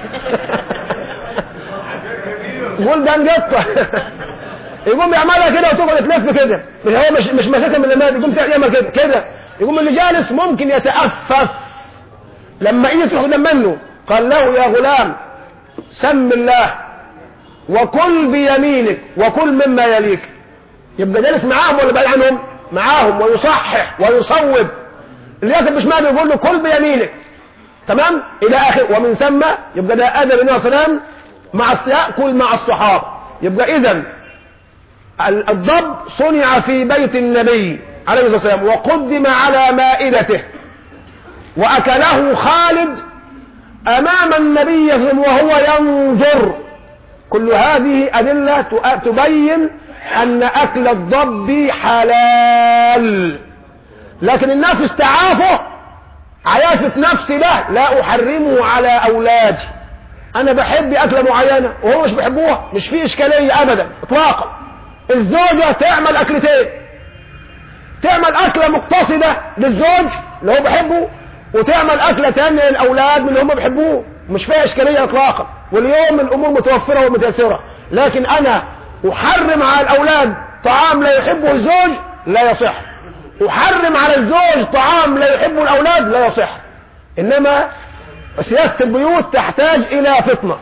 B: يقول ده انقطه. يقوم يعملها كده وتقعد تلف كده، مش هو مش مش ماسكها من المال، يقوم يعمل كده كده. يقوم اللي جالس ممكن يتأفف لما ايده تروح قدام منه. قال له يا غلام سم الله وكل بيمينك وكل مما يليك. يبقى جالس معاهم ولا بعيد عنهم؟ معاهم، ويصحح ويصوب. اللي ياكل بشماله يقول له كل بيمينك، تمام الى اخر. ومن ثم يبقى ده ادب النبي صلى الله عليه وسلم مع ياكل مع الصحابه. يبقى اذا الضب صنع في بيت النبي عليه الصلاه والسلام وقدم على مائدته، واكله خالد امام النبي وهو ينظر. كل هذه ادله تبين ان اكل الضب حلال. لكن الناس استعافه عيافة نفسي له، لا احرمه على اولادي. انا بحب اكله معينه وهو مش بيحبوها، مش في اشكاليه ابدا اطلاقا. الزوجه تعمل اكلتين، تعمل اكله مقتصده للزوج اللي هو بيحبه، وتعمل اكله ثانيه للاولاد من اللي هم بيحبوه، مش فيها اشكاليه اطلاقا. واليوم الامور متوفره ومتيسره. لكن انا احرم على الاولاد طعام لا يحبه الزوج لا يصح، احرم على الزوج طعام لا يحبه الاولاد لا يصح. انما سياسه البيوت تحتاج الى فطنه.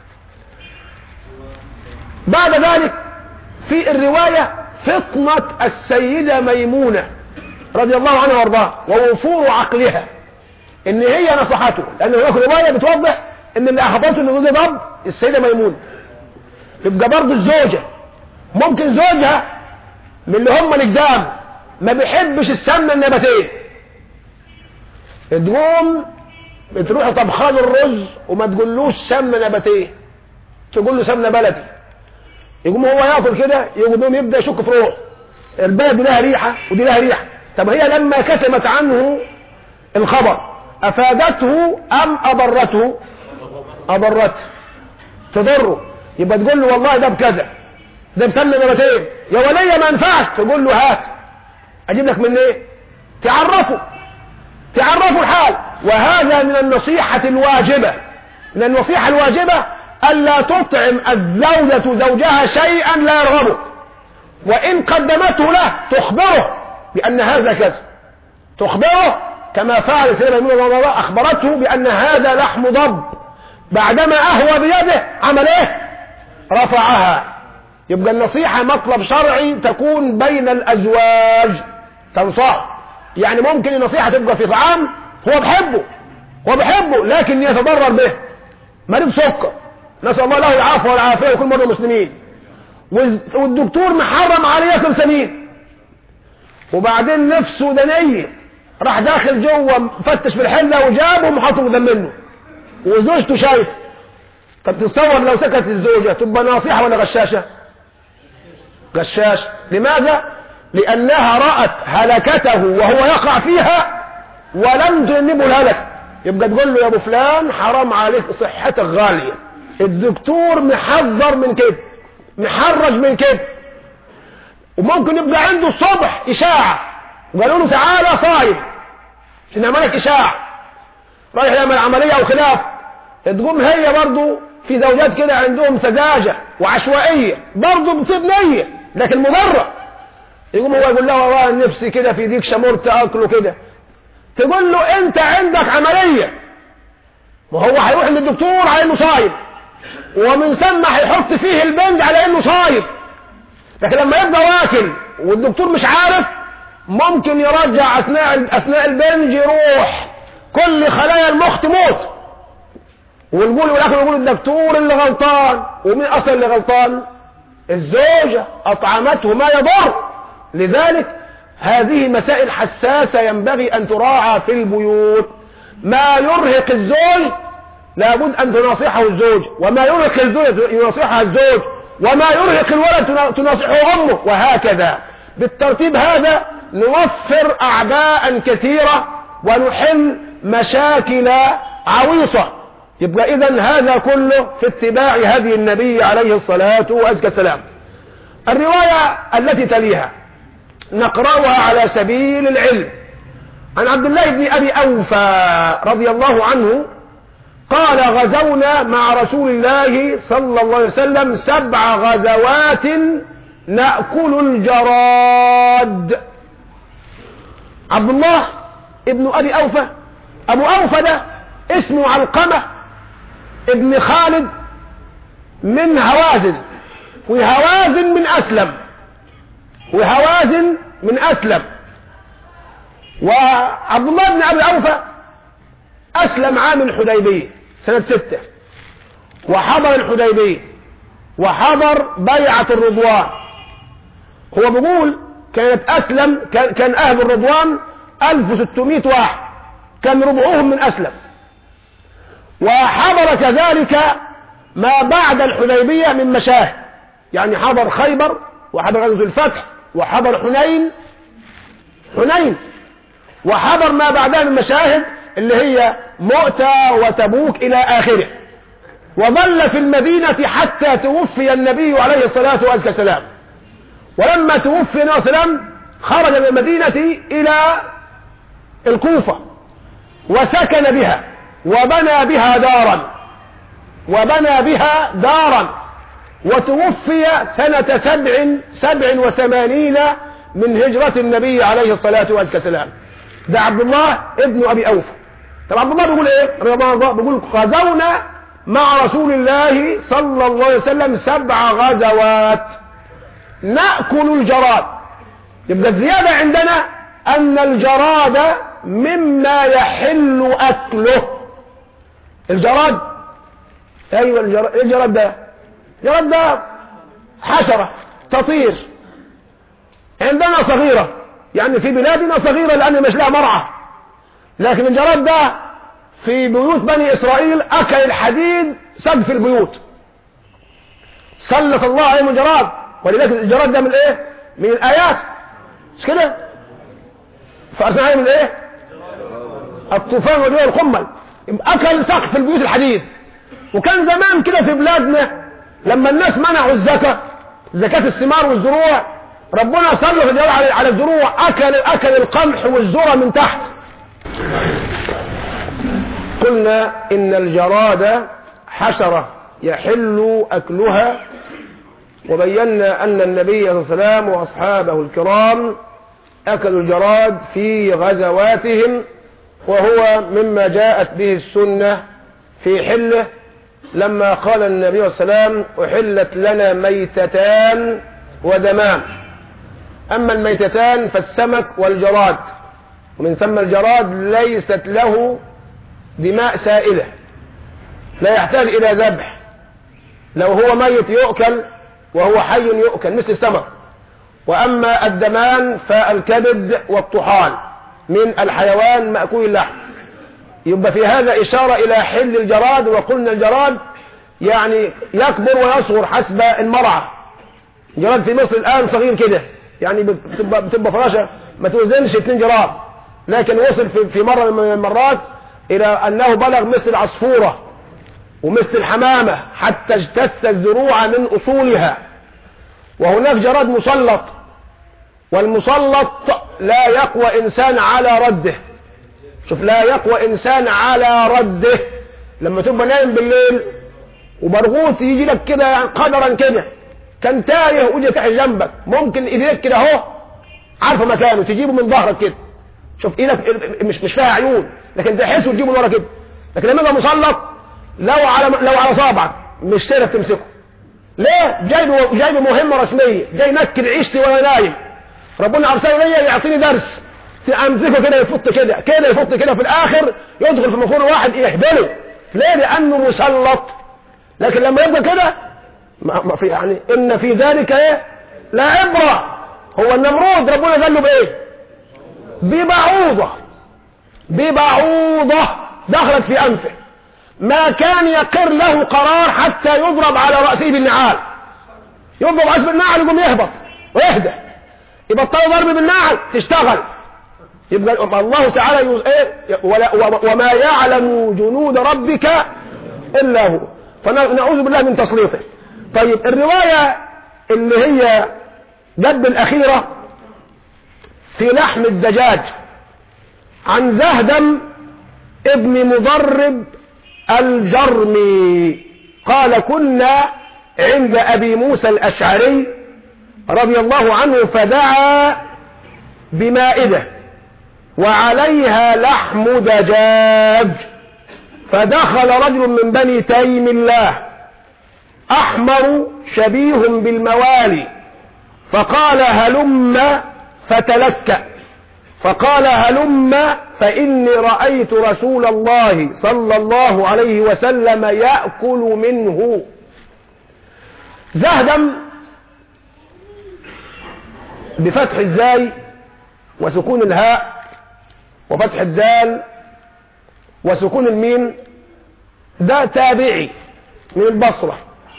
B: بعد ذلك في الروايه فطنه السيده ميمونه رضي الله عنها وارضاها ووفور عقلها. ان هي نصحته، لان هناك روايه بتوضح ان اللي اخبرته ان جوزها ضب السيده ميمونه. يبقى برضه الزوجه ممكن زوجها من اللي هم القدام ما بيحبش السمنه النباتيه، تقوم بتروح طبخان الرز وما تقولوش سمنه نباتيه، تقول له سمنه بلدي. يقوم هو ياكل كده، يقوم يبدا يشك في روحه، البلد لها ريحه ودي لها ريحه. طب هي لما كتمت عنه الخبر افادته ام اضرته؟ اضرته، تضره. يبقى تقول له والله ده بكذا، ده بسمنه نباتيه، يا وليه ما ينفعش، تقول له هات اجيب لك من ايه؟ تعرفه تعرفوا الحال. وهذا من النصيحة الواجبة، من النصيحة الواجبة ألا تطعم الزوجة زوجها شيئا لا يرغبه، وإن قدمته له تخبره بأن هذا كذا، تخبره كما فعل سيدنا ميمونة رضي الله عنها، أخبرته بأن هذا لحم ضب، بعدما أهوى بيده عمل إيه؟ رفعها. يبقى النصيحة مطلب شرعي تكون بين الأزواج، تنصح. يعني ممكن النصيحة تبقى في طعام هو بحبه هو بحبه لكن يتضرر به، مريض سكر، نسأل الله له العافية والعافية وكل مرة مسلمين، والدكتور محرم عليه ياكل سمين، وبعدين نفسه دنية راح داخل جوه فتش في الحلة وجابهم وحطوا قدام منه وزوجته شايف. طب تتصور لو سكت الزوجة تبقى ناصحة ولا غشاشة؟ غشاش. لماذا؟ لأنها رأت هلكته وهو يقع فيها ولم تجنبه الهلك. يبقى تقول له يا ابو فلان حرام عليك، صحتك غالية، الدكتور محذر من كده، محرج من كده. وممكن يبقى عنده الصبح إشاعة وقالوا له تعالى صايم عشان يعملك إشاعة، رايح يعمل عملية أو خلاف. تقوم هي برضو في زوجات كده عندهم سذاجة وعشوائية، برضو بتصيب نية لكن مضرة. يقوم هو يقول لها والله نفسي كده في ديك شمرت أكله كده، تقول له أنت عندك عملية، وهو هيروح للدكتور على إنه صايم، ومن ثم هيحط فيه البنج على إنه صايم. لكن لما يبقى واكل والدكتور مش عارف، ممكن يرجع أثناء أثناء البنج يروح كل خلايا المخ تموت، ونقول ولكن يقول الدكتور اللي غلطان. ومين أصلا اللي غلطان؟ الزوجة أطعمته ما يضر. لذلك هذه مسائل حساسة ينبغي أن تراعى في البيوت. ما يرهق الزوج لابد أن تناصحه الزوج، وما يرهق الزوج يناصحها الزوج، وما يرهق الولد تناصحه أمه، وهكذا بالترتيب. هذا نوفر أعباء كثيرة ونحل مشاكل عويصة. يبقى إذن هذا كله في اتباع هدي النبي عليه الصلاة والسلام. الرواية التي تليها نقرأها على سبيل العلم. عن عبد الله بن أبي أوفى رضي الله عنه قال غزونا مع رسول الله صلى الله عليه وسلم سبع غزوات نأكل الجراد. عبد الله ابن أبي أوفى، أبو أوفى ده اسمه علقمة ابن خالد من هوازن، وهوازن من أسلم، وهوازن من أسلم. وعبد الله بن أبي أوفى أسلم عام الحديبية سنة ستة، وحضر الحديبية وحضر بيعة الرضوان. هو بيقول كانت أسلم كان, كان أهل الرضوان ألف وستمائة واحد، كان ربعهم من أسلم. وحضر كذلك ما بعد الحديبية من مشاهد، يعني حضر خيبر وحضر غزوة الفتح وحضر حنين حنين وحضر ما بعدها من مشاهد اللي هي مؤتة وتبوك إلى آخره. وظل في المدينة حتى توفي النبي عليه الصلاة والسلام. ولما توفي النبي صلى الله عليه وسلم خرج من المدينة إلى الكوفة وسكن بها وبنى بها دارا وبنى بها دارا وتوفي سنة سبع سبع وثمانين من هجرة النبي عليه الصلاة والسلام. ده عبد الله ابن أبي أوفى. طب عبد الله بيقول ايه رضي الله عنه؟ بيقول غزونا مع رسول الله صلى الله عليه وسلم سبع غزوات نأكل الجراد. يبقى الزيادة عندنا أن الجراد مما يحل أكله. الجراد، أيوة الجراد. إيه الجراد ده؟ الجراد ده حشرة تطير عندنا صغيرة، يعني في بلادنا صغيرة لأن مش لها مرعى، لكن الجراد ده في بيوت بني إسرائيل أكل الحديد سقف البيوت، سلط الله عليهم الجراد. ولذلك الجراد ده من إيه؟ من الآيات، مش كده؟ فأرسلنا عليهم من إيه؟ الطوفان والجوع القمل، أكل سقف البيوت الحديد. وكان زمان كده في بلادنا لما الناس منعوا الزكاة، زكاة الثمار والزروع، ربنا سلط الجراد على الزروع، أكل أكل القمح والذرة من تحت. قلنا إن الجراد حشرة يحل أكلها، وبينا أن النبي صلى الله عليه وسلم وأصحابه الكرام أكلوا الجراد في غزواتهم، وهو مما جاءت به السنة في حله، لما قال النبي صلى الله عليه وسلم أحلت لنا ميتتان ودمان. أما الميتتان فالسمك والجراد، ومن ثم الجراد ليست له دماء سائلة، لا يحتاج إلى ذبح، لو هو ميت يؤكل وهو حي يؤكل مثل السمك. وأما الدمان فالكبد والطحال من الحيوان مأكول اللحم. يبقى في هذا إشارة إلى حل الجراد. وقلنا الجراد يعني يكبر ويصغر حسب المرعى. الجراد في مصر الآن صغير كده، يعني بتبقى, بتبقى فراشة ما توزنش اتنين جراد، لكن وصل في, في مرة من المرات إلى أنه بلغ مثل العصفورة ومثل الحمامة حتى اجتث الزروع من أصولها. وهناك جراد مسلط، والمسلط لا يقوى إنسان على رده. شوف، لا يقوى إنسان على رده. لما تبقى نايم بالليل وبرغوث يجي لك كده قدرا كده، كان تايه وجه تحت جنبك، ممكن ايديك كده اهو عارفه مكانه تجيبه من ظهرك كده. شوف ايدك مش مش فيها عيون، لكن تحسه وتجيبه من ورا كده. لكن لما يبقى مسلط لو على لو على صابعك مش تعرف تمسكه. ليه؟ جايبه جايبه مهمه رسميه، جاي ينكد عيشتي وانا نايم، ربنا ارسله ليا يعطيني درس، امسكه كده يفط كده كده يفط كده، في الاخر يدخل في مخور واحد يهبله. ليه؟ لانه مسلط. لكن لما يبقى كده ما في، يعني ان في ذلك ايه لا عبره. هو النمرود ربنا ذله بايه؟ ببعوضه ببعوضه دخلت في انفه، ما كان يقر له قرار حتى يضرب على رأسه بالنعال. يضرب رأسه بالنعال يقوم يهبط ويهدى، يبطل ضرب بالنعال تشتغل. يبقى الله تعالى يوز... إيه؟ وما يعلم جنود ربك إلا هو، فنعوذ بالله من تسليطه. طيب الرواية اللي هي جد الأخيرة في لحم الدجاج عن زهدم ابن مضرب الجرمي قال كنا عند أبي موسى الأشعري رضي الله عنه فدعا بمائدة وعليها لحم دجاج، فدخل رجل من بني تيم الله أحمر شبيه بالموالي فقال هلم، فتلكأ فقال هلم فإني رأيت رسول الله صلى الله عليه وسلم يأكل منه. زهدم بفتح الزاي وسكون الهاء وفتح الدال وسكون الميم، ده تابعي من البصرة،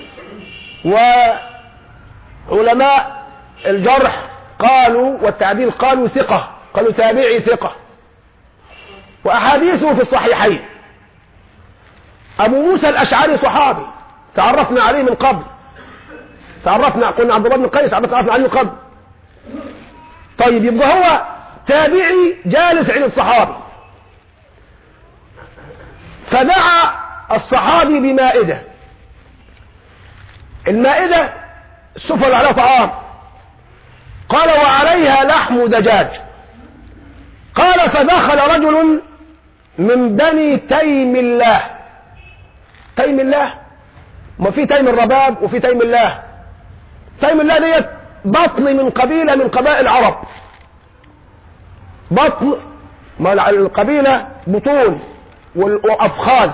B: وعلماء الجرح قالوا والتعديل قالوا ثقة، قالوا تابعي ثقة، وأحاديثه في الصحيحين. أبو موسى الأشعري صحابي تعرفنا عليه من قبل، تعرفنا قلنا عبد الله بن قيس تعرفنا عليه من قبل. طيب يبقى هو تابعي جالس عند الصحابي، فدعا الصحابي بمائدة. المائدة سفل على طعام، قال وعليها لحم دجاج. قال فدخل رجل من بني تيم الله. تيم الله، ما في تيم الرباب وفي تيم الله. تيم الله ديت بطن من قبيلة من قبائل العرب، بطن ما القبيلة بطون وأفخاذ،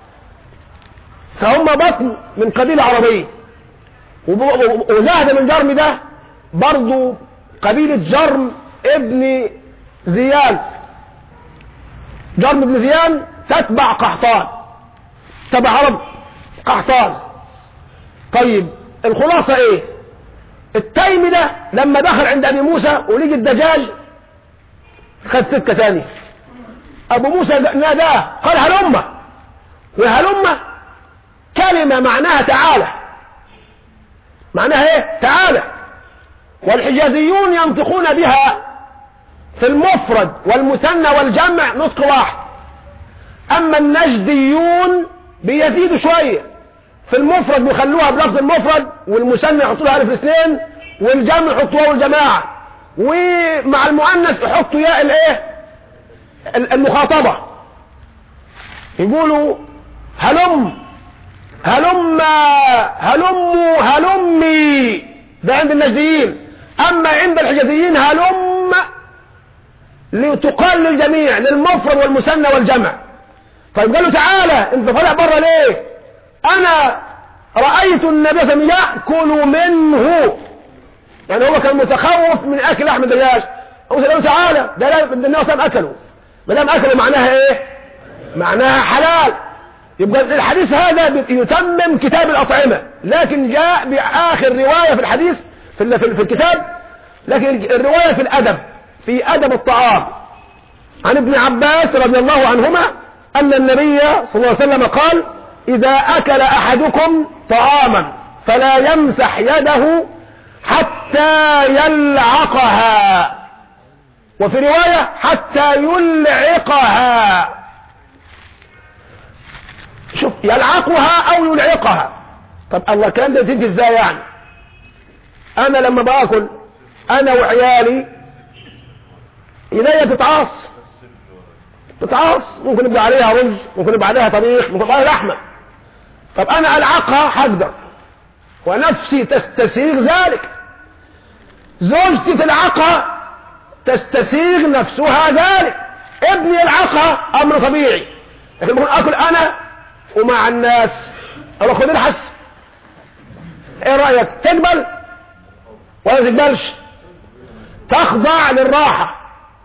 B: فهم بطن من قبيلة عربية. وزهد من جرم ده برضو قبيلة جرم ابن زيان. جرم ابن زيان تتبع قحطان، تبع عرب قحطان. طيب الخلاصة ايه؟ التيم ده لما دخل عند ابي موسى ولقي الدجاج خد سكة تانية. ابو موسى ناداه قال هلمة، وهلمة كلمة معناها تعالى، معناها ايه؟ تعالى. والحجازيون ينطقون بها في المفرد والمثنى والجمع نطق واحد، اما النجديون بيزيدوا شوية، في المفرد بيخلوها بلفظ المفرد، والمثنى يحطوا لها الف الاثنين، والجمع يحطوا واو الجماعة، ومع المؤنث يحطوا ياء الايه المخاطبة. يقولوا هلم هلم هلم هلمي، ده عند النجديين. اما عند الحجازيين هلم لتقال للجميع، للمفرد والمثنى والجمع. طيب قالوا تعالى انت طالع بره ليه؟ انا رأيت النبي صلى الله عليه وسلم يأكل منه، يعني هو كان متخوف من اكل لحم الدجاج. هو قالوا تعالى ده لا النبي صلى الله عليه وسلم اكله، ما دام اكله معناها ايه؟ معناها حلال. يبقى الحديث هذا يتمم كتاب الأطعمة، لكن جاء بآخر رواية في الحديث في في الكتاب، لكن الرواية في الأدب، في أدب الطعام، عن ابن عباس رضي الله عنهما أن النبي صلى الله عليه وسلم قال إذا أكل أحدكم طعاما فلا يمسح يده حتى يلعقها، وفي رواية حتى يلعقها. شوف يلعقها او يلعقها. طب الله الكلام ده تيجي ازاي يعني؟ انا لما باكل انا وعيالي ايديا تتعاص تتعاص ممكن يبقى عليها رز، ممكن يبقى عليها طبيخ، ممكن يبقى عليها لحمه. طب انا العقها هقدر، ونفسي تستسيغ ذلك. زوجتي تلعقها تستسيغ نفسها ذلك. ابني يلعقها امر طبيعي. لكن ممكن اكل انا ومع الناس اروح خد الحس. ايه رأيك؟ تقبل ولا تقبلش؟ تخضع للراحة،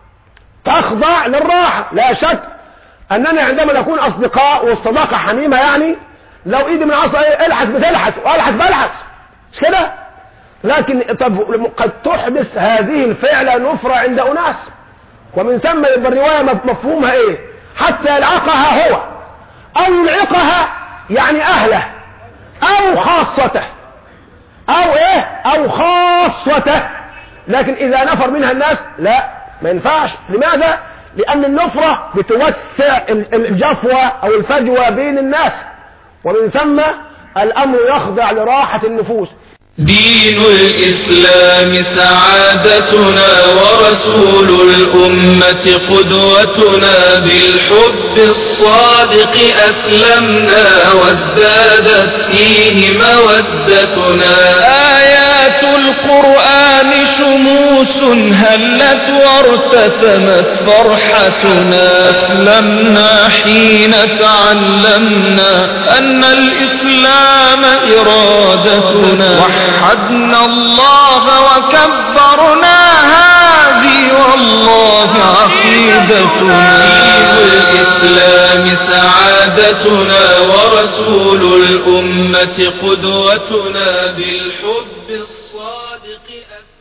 B: تخضع للراحة. لا شك اننا عندما نكون اصدقاء والصداقة حميمة، يعني لو ايدي من عصا ايه الحس بتلحس والحس بلحس، مش كده؟ لكن طب قد تحدث هذه الفعلة نفرة عند اناس، ومن ثم يبقى الرواية مفهومها ايه؟ حتى يلعقها هو او يلعقها، يعني اهله او خاصته، او ايه او خاصته. لكن اذا نفر منها الناس لا، ما ينفعش. لماذا؟ لان النفرة بتوسع الجفوة او الفجوة بين الناس، ومن ثم الامر يخضع لراحة النفوس.
C: دين الإسلام سعادتنا، ورسول الأمة قدوتنا، بالحب الصادق أسلمنا، وازدادت فيه مودتنا. آيات القرآن شموس هلت وارتسمت فرحتنا، أسلمنا حين تعلمنا أن الإسلام إرادتنا، وحدنا الله وكبرنا، هذه والله عقيدتنا. دين الإسلام سعادتنا، ورسول الأمة قدوتنا، بالحب الصادق